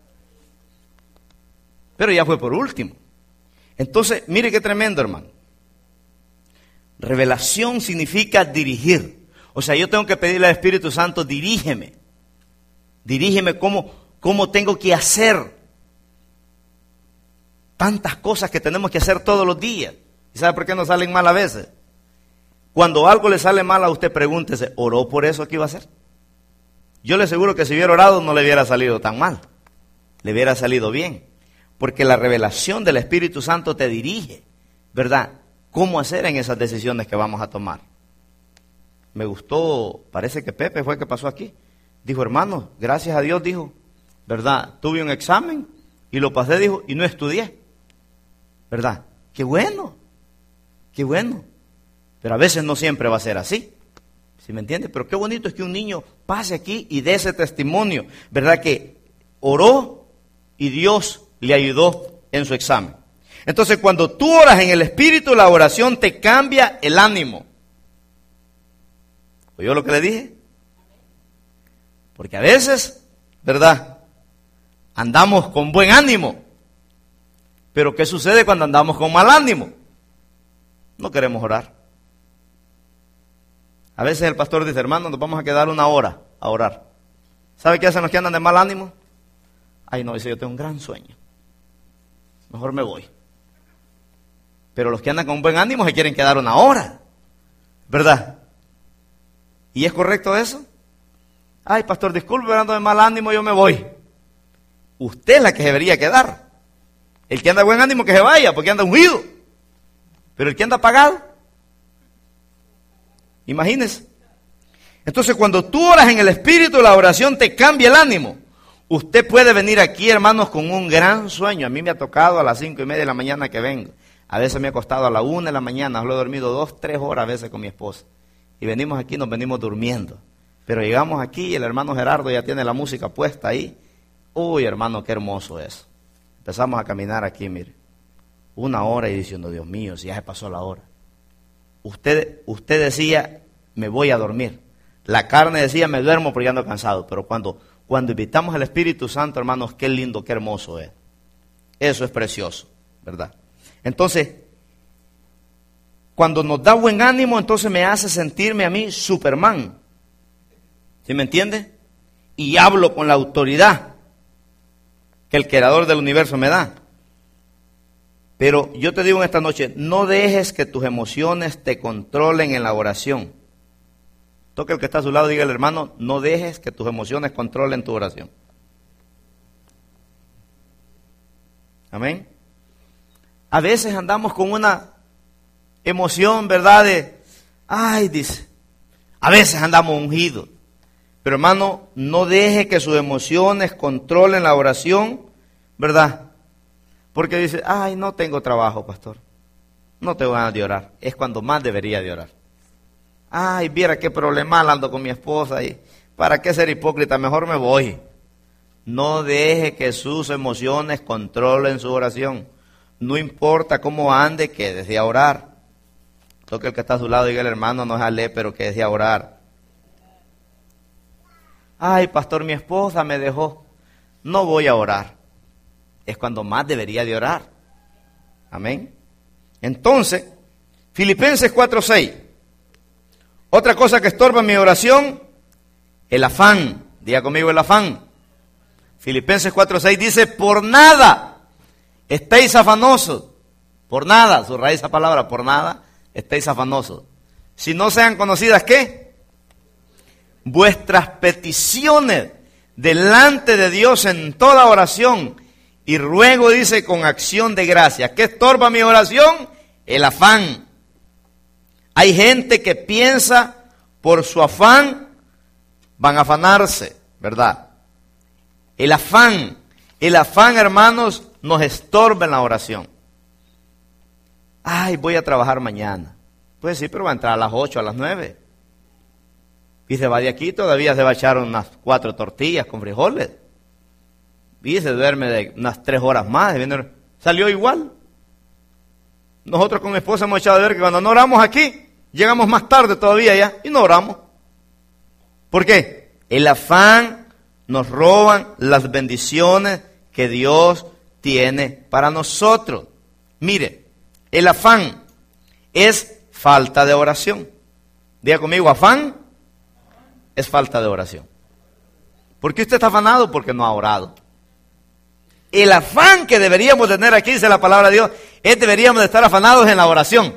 Pero ya fue por último. Entonces, mire qué tremendo, hermano. Revelación significa dirigir. O sea, yo tengo que pedirle al Espíritu Santo, dirígeme. Dirígeme cómo, cómo tengo que hacer. Tantas cosas que tenemos que hacer todos los días. ¿Y sabe por qué nos salen mal a veces? Cuando algo le sale mal a usted, pregúntese, ¿oró por eso que iba a hacer? Yo le aseguro que si hubiera orado no le hubiera salido tan mal. Le hubiera salido bien. Porque la revelación del Espíritu Santo te dirige, ¿verdad? ¿Cómo hacer en esas decisiones que vamos a tomar? Me gustó, parece que Pepe fue el que pasó aquí. Dijo, hermano, gracias a Dios, dijo, ¿verdad? Tuve un examen y lo pasé, dijo, y no estudié. ¿Verdad? Qué bueno, qué bueno. Pero a veces no siempre va a ser así. ¿Sí me entiende? Pero qué bonito es que un niño pase aquí y dé ese testimonio, ¿verdad? Que oró y Dios le ayudó en su examen. Entonces, cuando tú oras en el Espíritu, la oración te cambia el ánimo. ¿Oyó lo que le dije? Porque a veces, ¿verdad? Andamos con buen ánimo. Pero ¿qué sucede cuando andamos con mal ánimo? No queremos orar. A veces el pastor dice, hermano, nos vamos a quedar una hora a orar. ¿Sabe qué hacen los que andan de mal ánimo? Ay, no, dice, yo tengo un gran sueño. Mejor me voy. Pero los que andan con buen ánimo se quieren quedar una hora. ¿Verdad? ¿Y es correcto eso? Ay, pastor, disculpe, ando de mal ánimo, yo me voy. Usted es la que se debería quedar. El que anda de buen ánimo que se vaya, porque anda ungido. Pero el que anda apagado, imagínese. Entonces, cuando tú oras en el Espíritu, la oración te cambia el ánimo. Usted puede venir aquí, hermanos, con un gran sueño. A mí me ha tocado a las cinco y media de la mañana que vengo. A veces me ha costado a la una de la mañana. Lo he dormido dos, tres horas a veces con mi esposa. Y venimos aquí, nos venimos durmiendo. Pero llegamos aquí y el hermano Gerardo ya tiene la música puesta ahí. Uy, hermano, qué hermoso es. Empezamos a caminar aquí, mire. Una hora y diciendo, Dios mío, si ya se pasó la hora. Usted, usted decía, me voy a dormir. La carne decía, me duermo porque ya ando cansado. Pero cuando, cuando invitamos al Espíritu Santo, hermanos, qué lindo, qué hermoso es. Eso es precioso, ¿verdad? Entonces, cuando nos da buen ánimo, entonces me hace sentirme a mí Superman. ¿Sí me entiende? Y hablo con la autoridad que el creador del universo me da. Pero yo te digo en esta noche, no dejes que tus emociones te controlen en la oración. Toque el que está a su lado y dígale, hermano, no dejes que tus emociones controlen tu oración. Amén. A veces andamos con una emoción, ¿verdad? De, ay, dice, a veces andamos ungidos. Pero hermano, no deje que sus emociones controlen la oración, ¿verdad? Porque dice, ay, no tengo trabajo, pastor. No tengo ganas de orar. Es cuando más debería de orar. Ay, viera qué problema ando con mi esposa. Y ¿para qué ser hipócrita? Mejor me voy. No deje que sus emociones controlen su oración. No importa cómo ande, que desee orar. Toque el que está a su lado, diga el hermano, no es ale, pero que desee orar. Ay, pastor, mi esposa me dejó. No voy a orar. Es cuando más debería de orar. Amén. Entonces, Filipenses cuatro seis. Otra cosa que estorba mi oración, el afán. Diga conmigo el afán. Filipenses cuatro seis dice, por nada estéis afanosos. Por nada, subraya esa palabra, por nada estéis afanosos. Si no sean conocidas, ¿qué? Vuestras peticiones delante de Dios en toda oración y ruego, dice, con acción de gracia. ¿Qué estorba mi oración? El afán. Hay gente que piensa por su afán van a afanarse, ¿verdad? El afán, el afán, hermanos, nos estorba en la oración. Ay, voy a trabajar mañana. Pues sí, pero va a entrar a las ocho, a las nueve. Y se va de aquí, todavía se va a echar unas cuatro tortillas con frijoles. Y se duerme de unas tres horas más. Salió igual. Nosotros con mi esposa hemos echado de ver que cuando no oramos aquí, llegamos más tarde todavía ya y no oramos. ¿Por qué? El afán nos roban las bendiciones que Dios tiene para nosotros. Mire, el afán es falta de oración. Diga conmigo, afán es falta de oración. ¿Por qué usted está afanado? Porque no ha orado. El afán que deberíamos tener aquí, dice la palabra de Dios, es deberíamos de estar afanados en la oración.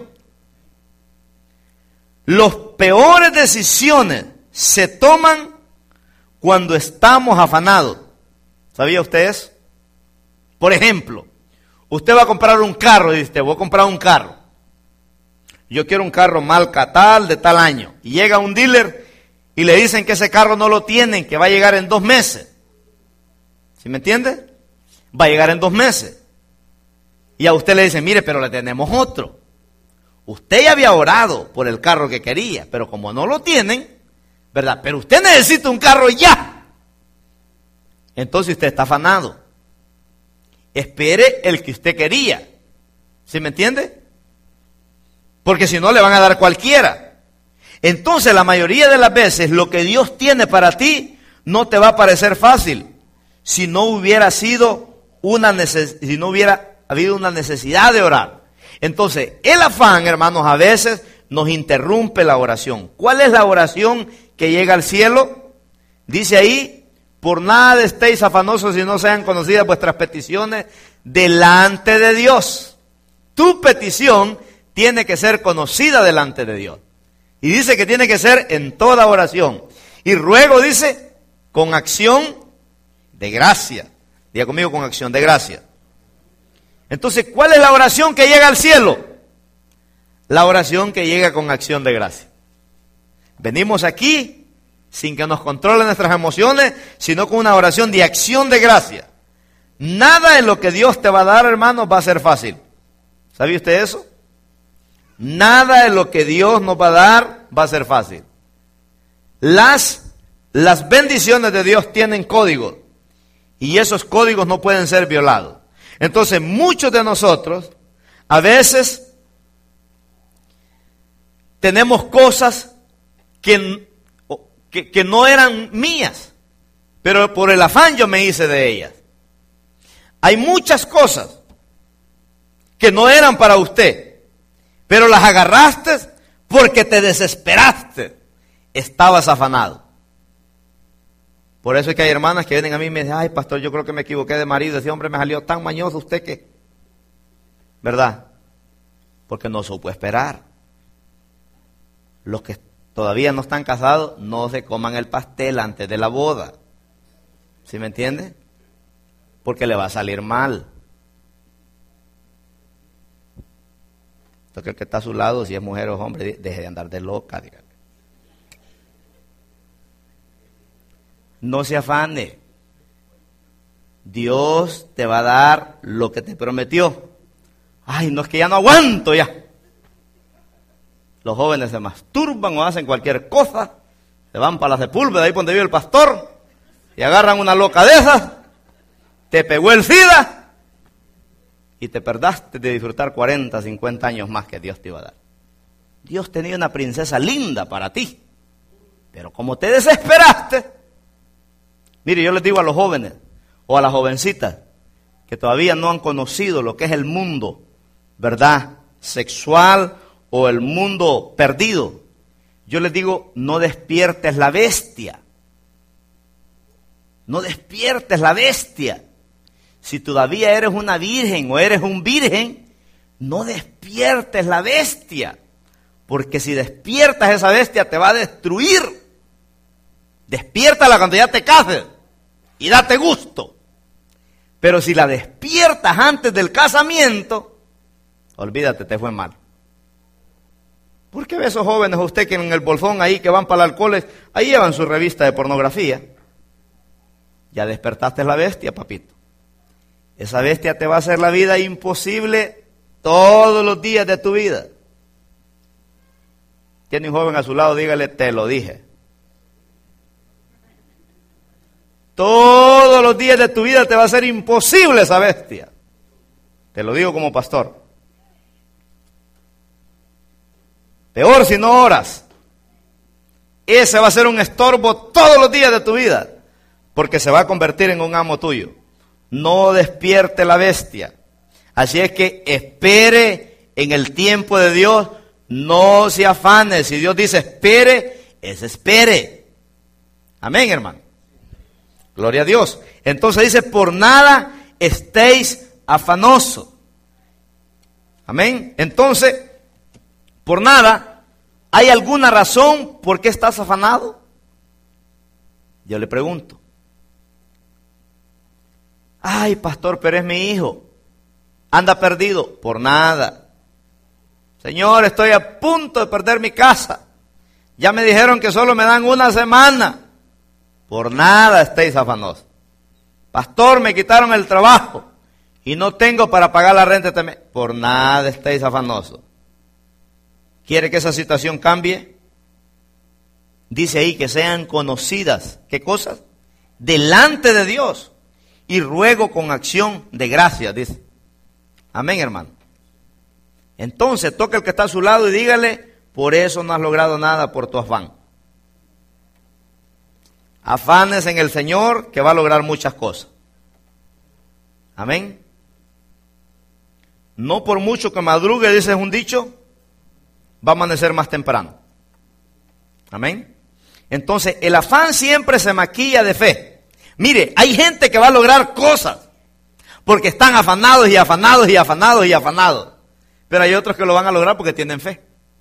Las peores decisiones se toman cuando estamos afanados. ¿Sabía usted eso? Por ejemplo, usted va a comprar un carro y dice, voy a comprar un carro. Yo quiero un carro marca tal, de tal año. Y llega un dealer y le dicen que ese carro no lo tienen, que va a llegar en dos meses. ¿Sí me entiende? Va a llegar en dos meses. Y a usted le dicen, mire, pero le tenemos otro. Usted ya había orado por el carro que quería, pero como no lo tienen, ¿verdad? Pero usted necesita un carro ya. Entonces usted está afanado. Espere el que usted quería. ¿Sí me entiende? Porque si no le van a dar cualquiera. Entonces la mayoría de las veces lo que Dios tiene para ti no te va a parecer fácil. Si no hubiera sido una neces- si no hubiera habido una necesidad de orar. Entonces, el afán, hermanos, a veces nos interrumpe la oración. ¿Cuál es la oración que llega al cielo? Dice ahí, por nada estéis afanosos si no sean conocidas vuestras peticiones delante de Dios. Tu petición tiene que ser conocida delante de Dios. Y dice que tiene que ser en toda oración. Y ruego, dice, con acción de gracia. Diga conmigo, con acción de gracia. Entonces, ¿cuál es la oración que llega al cielo? La oración que llega con acción de gracia. Venimos aquí sin que nos controlen nuestras emociones, sino con una oración de acción de gracia. Nada en lo que Dios te va a dar, hermanos, va a ser fácil. ¿Sabía usted eso? Nada en lo que Dios nos va a dar va a ser fácil. Las, las bendiciones de Dios tienen códigos. Y esos códigos no pueden ser violados. Entonces, muchos de nosotros, a veces, tenemos cosas que, que, que no eran mías, pero por el afán yo me hice de ellas. Hay muchas cosas que no eran para usted, pero las agarraste porque te desesperaste, estabas afanado. Por eso es que hay hermanas que vienen a mí y me dicen, ay, pastor, yo creo que me equivoqué de marido. Ese hombre me salió tan mañoso usted que... ¿Verdad? Porque no supo esperar. Los que todavía no están casados, no se coman el pastel antes de la boda. ¿Sí me entiende? Porque le va a salir mal. Entonces el que está a su lado, si es mujer o hombre, deje de andar de loca, dígale. No se afane. Dios te va a dar lo que te prometió. Ay, no, es que ya no aguanto ya. Los jóvenes se masturban o hacen cualquier cosa. Se van para la Sepúlveda, ahí donde vive el pastor. Y agarran una loca de esas, te pegó el SIDA y te perdaste de disfrutar cuarenta, cincuenta años más que Dios te iba a dar. Dios tenía una princesa linda para ti, pero como te desesperaste, mire, yo les digo a los jóvenes o a las jovencitas que todavía no han conocido lo que es el mundo, ¿verdad?, sexual o el mundo perdido. Yo les digo, no despiertes la bestia. No despiertes la bestia. Si todavía eres una virgen o eres un virgen, no despiertes la bestia. Porque si despiertas esa bestia te va a destruir. Despiértala cuando ya te cases y date gusto. Pero si la despiertas antes del casamiento, olvídate, te fue mal. ¿Por qué ve esos jóvenes usted que en el bolsón ahí que van para el alcohol, ahí llevan su revista de pornografía? Ya despertaste la bestia, papito. Esa bestia te va a hacer la vida imposible todos los días de tu vida. Tiene un joven a su lado, dígale, te lo dije. Todos los días de tu vida te va a ser imposible esa bestia. Te lo digo como pastor. Peor si no oras. Ese va a ser un estorbo todos los días de tu vida, porque se va a convertir en un amo tuyo. No despierte la bestia. Así es que espere en el tiempo de Dios, no se afane. Si Dios dice espere, es espere. Amén, hermano. Gloria a Dios. Entonces dice, por nada estéis afanosos. Amén. Entonces, por nada, ¿hay alguna razón por qué estás afanado? Yo le pregunto. Ay, pastor, pero es mi hijo. Anda perdido. Por nada. Señor, estoy a punto de perder mi casa. Ya me dijeron que solo me dan una semana. Por nada estéis afanosos. Pastor, me quitaron el trabajo y no tengo para pagar la renta también. Por nada estéis afanosos. ¿Quiere que esa situación cambie? Dice ahí que sean conocidas. ¿Qué cosas? Delante de Dios. Y ruego con acción de gracias, dice. Amén, hermano. Entonces toca el que está a su lado y dígale, por eso no has logrado nada por tu afán. Afanes en el Señor, que va a lograr muchas cosas. Amén. No por mucho que madrugue, dice un dicho, va a amanecer más temprano. Amén. Entonces, el afán siempre se maquilla de fe. Mire, hay gente que va a lograr cosas porque están afanados y afanados y afanados y afanados. Pero hay otros que lo van a lograr porque tienen fe.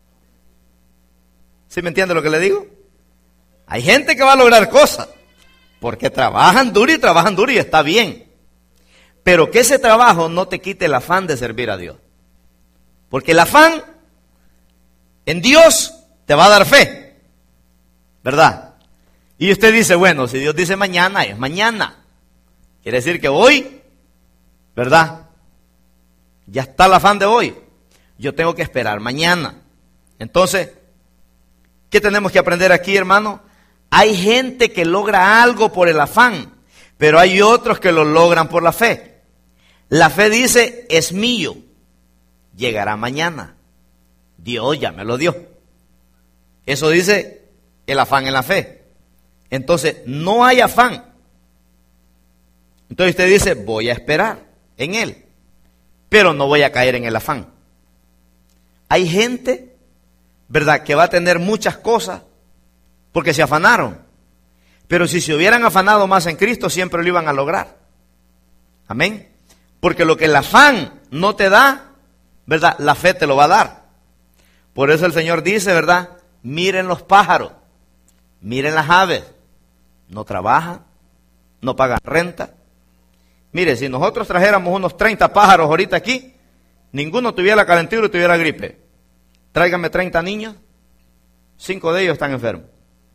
¿Sí me entiende lo que le digo? Hay gente que va a lograr cosas porque trabajan duro y trabajan duro y está bien. Pero que ese trabajo no te quite el afán de servir a Dios. Porque el afán en Dios te va a dar fe, ¿verdad? Y usted dice, bueno, si Dios dice mañana, es mañana. Quiere decir que hoy, ¿verdad? Ya está el afán de hoy. Yo tengo que esperar mañana. Entonces, ¿qué tenemos que aprender aquí, hermano? Hay gente que logra algo por el afán, pero hay otros que lo logran por la fe. La fe dice, es mío, llegará mañana. Dios ya me lo dio. Eso dice el afán en la fe. Entonces, no hay afán. Entonces usted dice, voy a esperar en Él, pero no voy a caer en el afán. Hay gente, ¿verdad?, que va a tener muchas cosas porque se afanaron. Pero si se hubieran afanado más en Cristo, siempre lo iban a lograr. Amén. Porque lo que el afán no te da, ¿verdad?, la fe te lo va a dar. Por eso el Señor dice, ¿verdad?, miren los pájaros, miren las aves. No trabajan, no pagan renta. Mire, si nosotros trajéramos unos treinta pájaros ahorita aquí, ninguno tuviera calentura y tuviera gripe. Tráigame treinta niños, cinco de ellos están enfermos.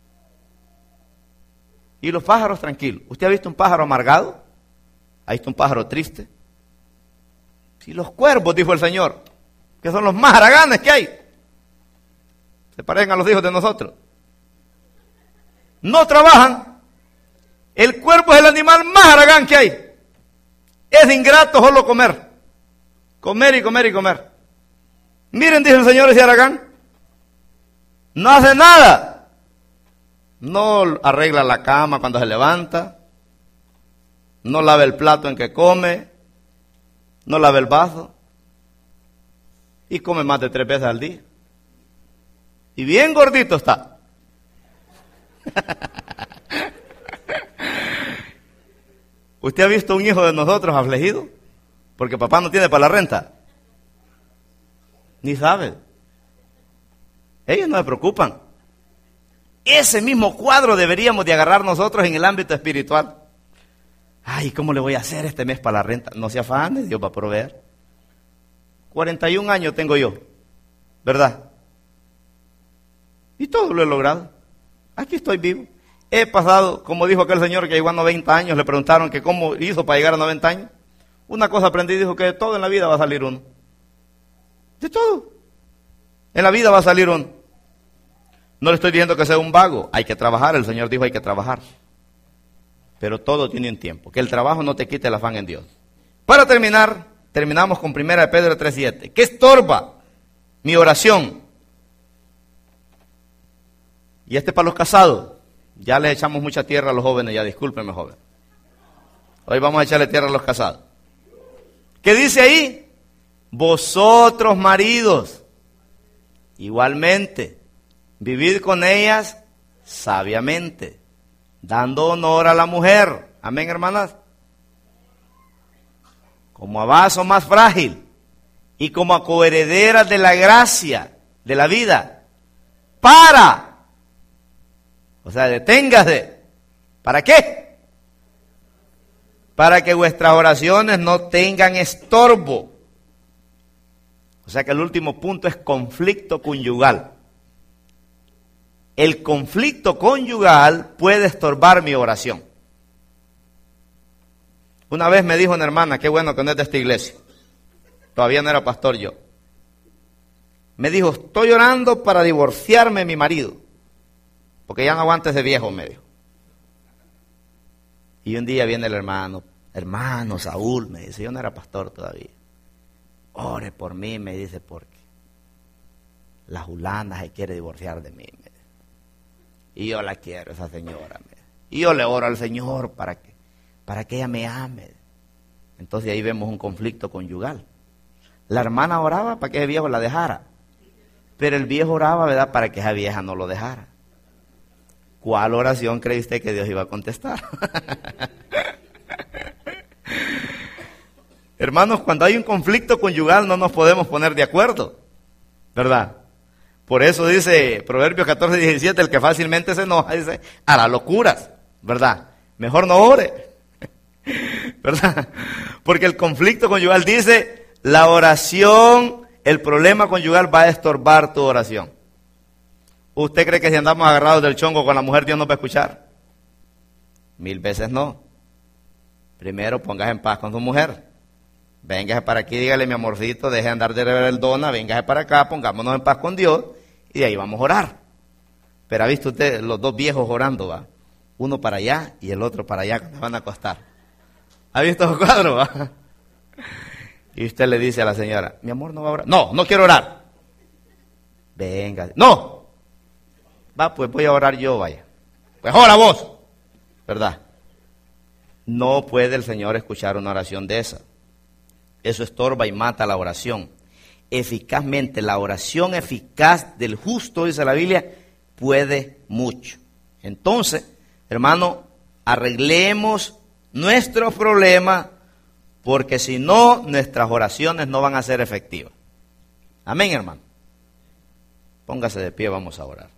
Y los pájaros tranquilos. ¿Usted ha visto un pájaro amargado? ¿Ha visto un pájaro triste? Si los cuervos, dijo el Señor, que son los más haraganes que hay, se parecen a los hijos de nosotros. No trabajan. El cuervo es el animal más haragán que hay. Es ingrato solo comer. Comer y comer y comer. Miren, dice el Señor, ese haragán. No hace nada. No arregla la cama cuando se levanta. No lava el plato en que come. No lava el vaso. Y come más de tres veces al día. Y bien gordito está. ¿Usted ha visto un hijo de nosotros afligido? Porque papá no tiene para la renta. Ni sabe. Ellos no se preocupan. Ese mismo cuadro deberíamos de agarrar nosotros en el ámbito espiritual. Ay, ¿cómo le voy a hacer este mes para la renta? No se afane, Dios va a proveer. cuarenta y un años tengo yo, ¿verdad? Y todo lo he logrado. Aquí estoy vivo. He pasado, como dijo aquel señor que llegó a noventa años, le preguntaron que cómo hizo para llegar a noventa años. Una cosa aprendí, dijo que de todo en la vida va a salir uno. De todo. En la vida va a salir uno. No le estoy diciendo que sea un vago, hay que trabajar, el Señor dijo hay que trabajar. Pero todo tiene un tiempo, que el trabajo no te quite el afán en Dios. Para terminar, terminamos con primera de Pedro tres siete. ¿Qué estorba mi oración? Y este para los casados. Ya les echamos mucha tierra a los jóvenes, ya discúlpenme, joven. Hoy vamos a echarle tierra a los casados. ¿Qué dice ahí? Vosotros, maridos, igualmente, vivid con ellas sabiamente, dando honor a la mujer. Amén, hermanas. Como a vaso más frágil y como a coherederas de la gracia, de la vida, para... O sea, deténgase. ¿Para qué? Para que vuestras oraciones no tengan estorbo. O sea que el último punto es conflicto conyugal. El conflicto conyugal puede estorbar mi oración. Una vez me dijo una hermana, qué bueno que no es de esta iglesia. Todavía no era pastor yo. Me dijo, estoy orando para divorciarme de mi marido. Porque ya no aguanta ese viejo, me dijo. Y un día viene el hermano, hermano Saúl, me dice, yo no era pastor todavía. Ore por mí, me dice, porque la Julana se quiere divorciar de mí. Me dice. Y yo la quiero, esa señora. Me dice. Y yo le oro al Señor para que, para que ella me ame. Entonces ahí vemos un conflicto conyugal. La hermana oraba para que ese viejo la dejara. Pero el viejo oraba, ¿verdad?, para que esa vieja no lo dejara. ¿Cuál oración cree usted que Dios iba a contestar? Hermanos, cuando hay un conflicto conyugal no nos podemos poner de acuerdo, ¿verdad? Por eso dice Proverbios catorce diecisiete, el que fácilmente se enoja, dice, hará locuras, ¿verdad? Mejor no ore, ¿verdad? Porque el conflicto conyugal dice, la oración, el problema conyugal va a estorbar tu oración. ¿Usted cree que si andamos agarrados del chongo con la mujer, Dios nos va a escuchar? Mil veces no. Primero, póngase en paz con su mujer. Véngase para aquí, dígale, mi amorcito, deje de andar de rebeldona, véngase para acá, pongámonos en paz con Dios, y de ahí vamos a orar. Pero ha visto usted los dos viejos orando, ¿va? Uno para allá y el otro para allá, cuando van a acostar. ¿Ha visto los cuadros, va? Y usted le dice a la señora, mi amor, no va a orar. No, no quiero orar. Venga, no. Va, pues voy a orar yo, vaya. Pues ora vos, ¿verdad? No puede el Señor escuchar una oración de esa. Eso estorba y mata la oración. Eficazmente, la oración eficaz del justo, dice la Biblia, puede mucho. Entonces, hermano, arreglemos nuestros problemas, porque si no, nuestras oraciones no van a ser efectivas. Amén, hermano. Póngase de pie, vamos a orar.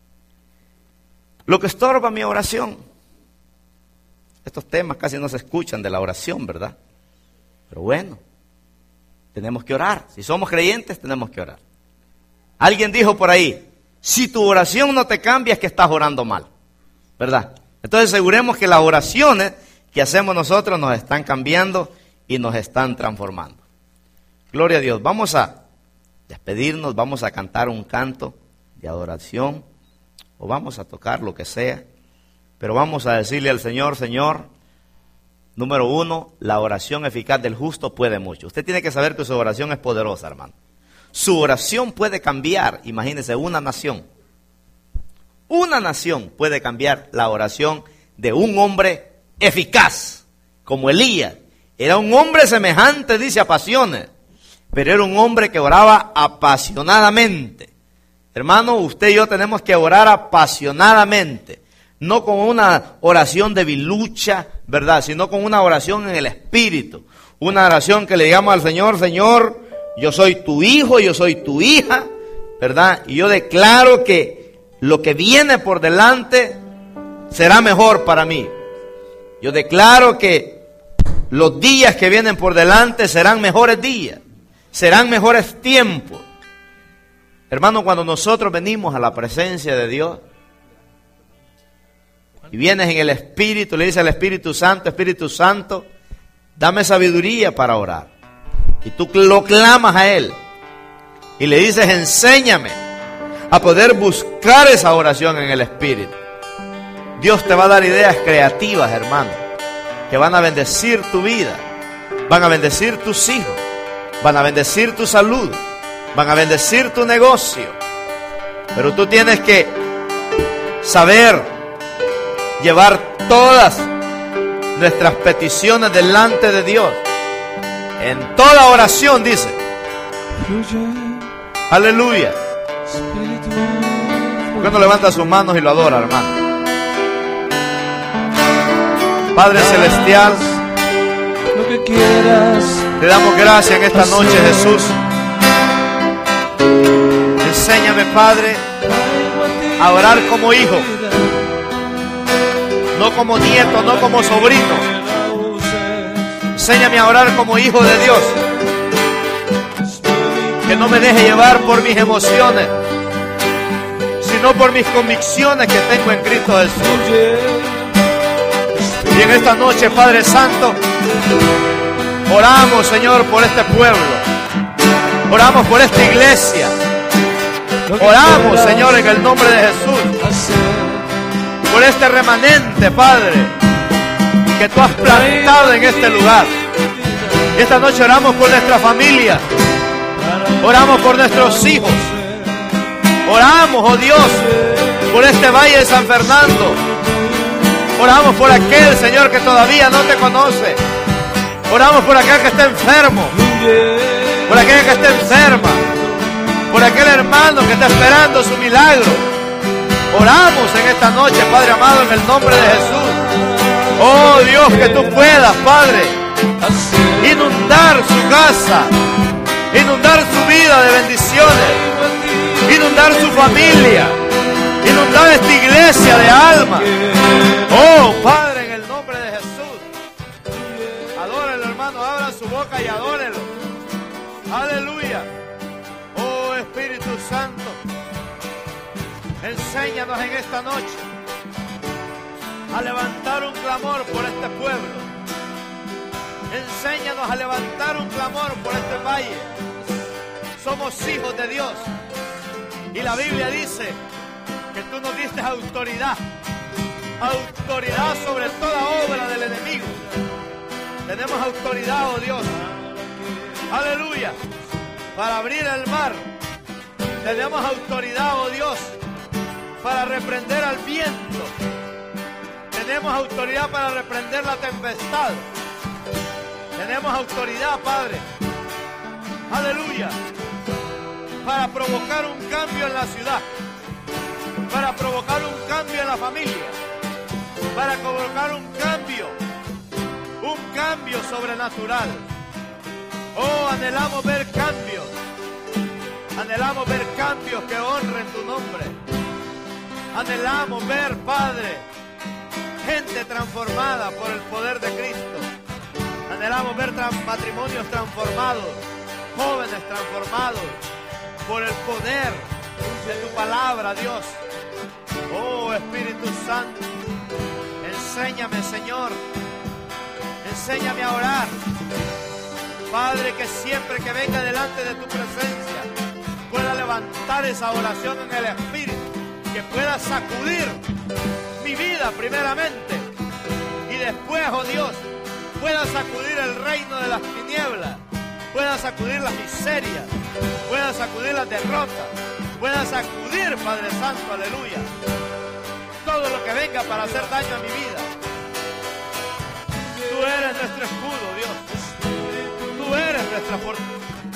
Lo que estorba mi oración. Estos temas casi no se escuchan de la oración, ¿verdad? Pero bueno, tenemos que orar. Si somos creyentes, tenemos que orar. Alguien dijo por ahí, si tu oración no te cambia es que estás orando mal, ¿verdad? Entonces aseguremos que las oraciones que hacemos nosotros nos están cambiando y nos están transformando. Gloria a Dios. Vamos a despedirnos, vamos a cantar un canto de adoración o vamos a tocar lo que sea. Pero vamos a decirle al Señor, Señor, número uno, la oración eficaz del justo puede mucho. Usted tiene que saber que su oración es poderosa, hermano. Su oración puede cambiar, imagínese, una nación. Una nación puede cambiar la oración de un hombre eficaz, como Elías. Era un hombre semejante, dice, a pasiones, pero era un hombre que oraba apasionadamente. Hermano, usted y yo tenemos que orar apasionadamente. No con una oración de bilucha, ¿verdad? Sino con una oración en el Espíritu. Una oración que le digamos al Señor, Señor, yo soy tu hijo, yo soy tu hija, ¿verdad? Y yo declaro que lo que viene por delante será mejor para mí. Yo declaro que los días que vienen por delante serán mejores días, serán mejores tiempos. Hermano, cuando nosotros venimos a la presencia de Dios, y vienes en el Espíritu, le dices al Espíritu Santo, Espíritu Santo, dame sabiduría para orar. Y tú lo clamas a Él. Y le dices, enséñame a poder buscar esa oración en el Espíritu. Dios te va a dar ideas creativas, hermano, que van a bendecir tu vida, van a bendecir tus hijos, van a bendecir tu salud, van a bendecir tu negocio. Pero tú tienes que saber llevar todas nuestras peticiones delante de Dios. En toda oración, dice. Aleluya. ¿Por qué no levanta sus manos y lo adora, hermano? Padre celestial, lo que quieras, te damos gracias en esta noche, Jesús. Enséñame, Padre, a orar como hijo, no como nieto, no como sobrino. Enséñame a orar como hijo de Dios, que no me deje llevar por mis emociones, sino por mis convicciones que tengo en Cristo Jesús. Y en esta noche, Padre Santo, oramos, Señor, por este pueblo, oramos por esta iglesia, oramos, Señor, en el nombre de Jesús, por este remanente, Padre, que tú has plantado en este lugar. Y esta noche oramos por nuestra familia, oramos por nuestros hijos, oramos, oh Dios, por este valle de San Fernando, oramos por aquel, Señor, que todavía no te conoce, oramos por aquel que está enfermo, por aquel que está enferma, por aquel hermano que está esperando su milagro. Oramos en esta noche, Padre amado, en el nombre de Jesús. Oh Dios, que tú puedas, Padre, inundar su casa, inundar su vida de bendiciones, inundar su familia, inundar esta iglesia de alma. Oh Padre, en el nombre de Jesús, adórelo, hermano, abra su boca y adórelo. Aleluya. Oh Espíritu Santo, enséñanos en esta noche a levantar un clamor por este pueblo. Enséñanos a levantar un clamor por este valle. Somos hijos de Dios. Y la Biblia dice que tú nos diste autoridad. Autoridad sobre toda obra del enemigo. Tenemos autoridad, oh Dios. Aleluya. Para abrir el mar. Tenemos autoridad, oh Dios, para reprender al viento. Tenemos autoridad para reprender la tempestad. Tenemos autoridad, Padre, aleluya, para provocar un cambio en la ciudad, para provocar un cambio en la familia, para provocar un cambio, un cambio sobrenatural. Oh, anhelamos ver cambios, anhelamos ver cambios que honren tu nombre. Anhelamos ver, Padre, gente transformada por el poder de Cristo. Anhelamos ver tra- matrimonios transformados, jóvenes transformados por el poder de tu palabra, Dios. Oh Espíritu Santo, enséñame, Señor, enséñame a orar. Padre, que siempre que venga delante de tu presencia pueda levantar esa oración en el Espíritu que pueda sacudir mi vida primeramente y después, oh Dios, pueda sacudir el reino de las tinieblas, pueda sacudir las miserias, pueda sacudir las derrotas, pueda sacudir, Padre Santo, aleluya, todo lo que venga para hacer daño a mi vida. Tú eres nuestro escudo, Dios. Tú eres nuestra fortaleza.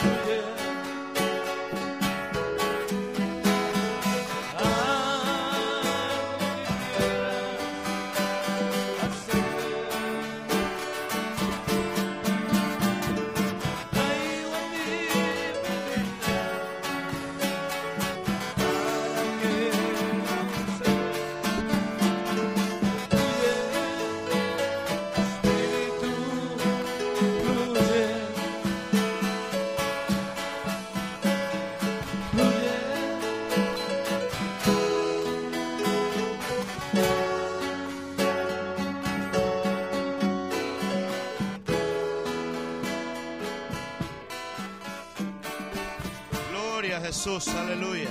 Jesús, aleluya.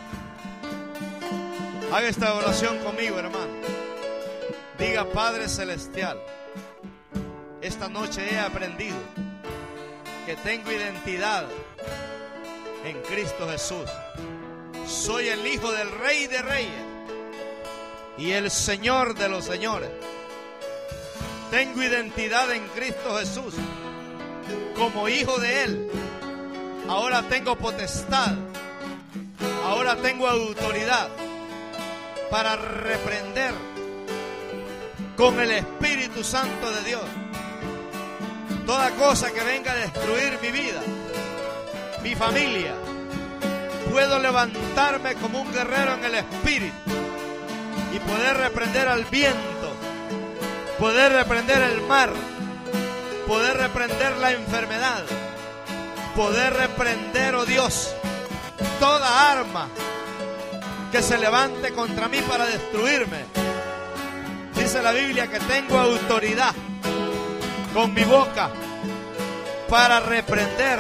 Haga esta oración conmigo, hermano. Diga: Padre Celestial, esta noche he aprendido que tengo identidad en Cristo Jesús. Soy el hijo del Rey de Reyes y el Señor de los señores. Tengo identidad en Cristo Jesús como hijo de Él. Ahora tengo potestad, ahora tengo autoridad para reprender con el Espíritu Santo de Dios toda cosa que venga a destruir mi vida, mi familia. Puedo levantarme como un guerrero en el Espíritu y poder reprender al viento, poder reprender el mar, poder reprender la enfermedad, poder reprender, oh Dios, toda arma que se levante contra mí para destruirme. Dice la Biblia que tengo autoridad con mi boca para reprender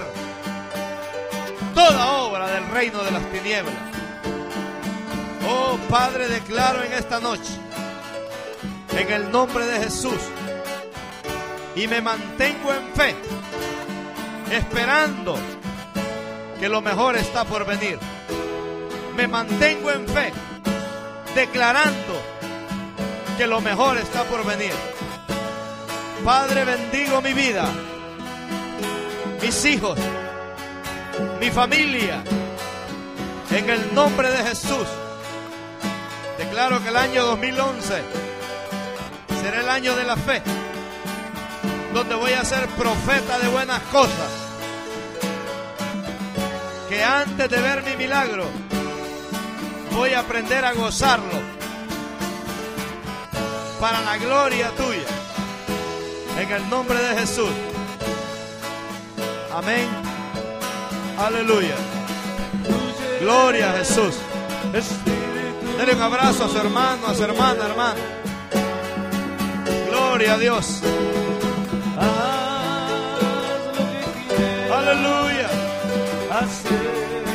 toda obra del reino de las tinieblas. Oh Padre, declaro en esta noche, en el nombre de Jesús, y me mantengo en fe, esperando que lo mejor está por venir. Me mantengo en fe, declarando que lo mejor está por venir. Padre, bendigo mi vida, mis hijos, mi familia, en el nombre de Jesús. Declaro que el año dos mil once será el año de la fe, donde voy a ser profeta de buenas cosas, que antes de ver mi milagro voy a aprender a gozarlo para la gloria tuya, en el nombre de Jesús. Amén. Aleluya. Gloria a Jesús. Dele un abrazo a su hermano, a su hermana, hermano. Gloria a Dios. Aleluya.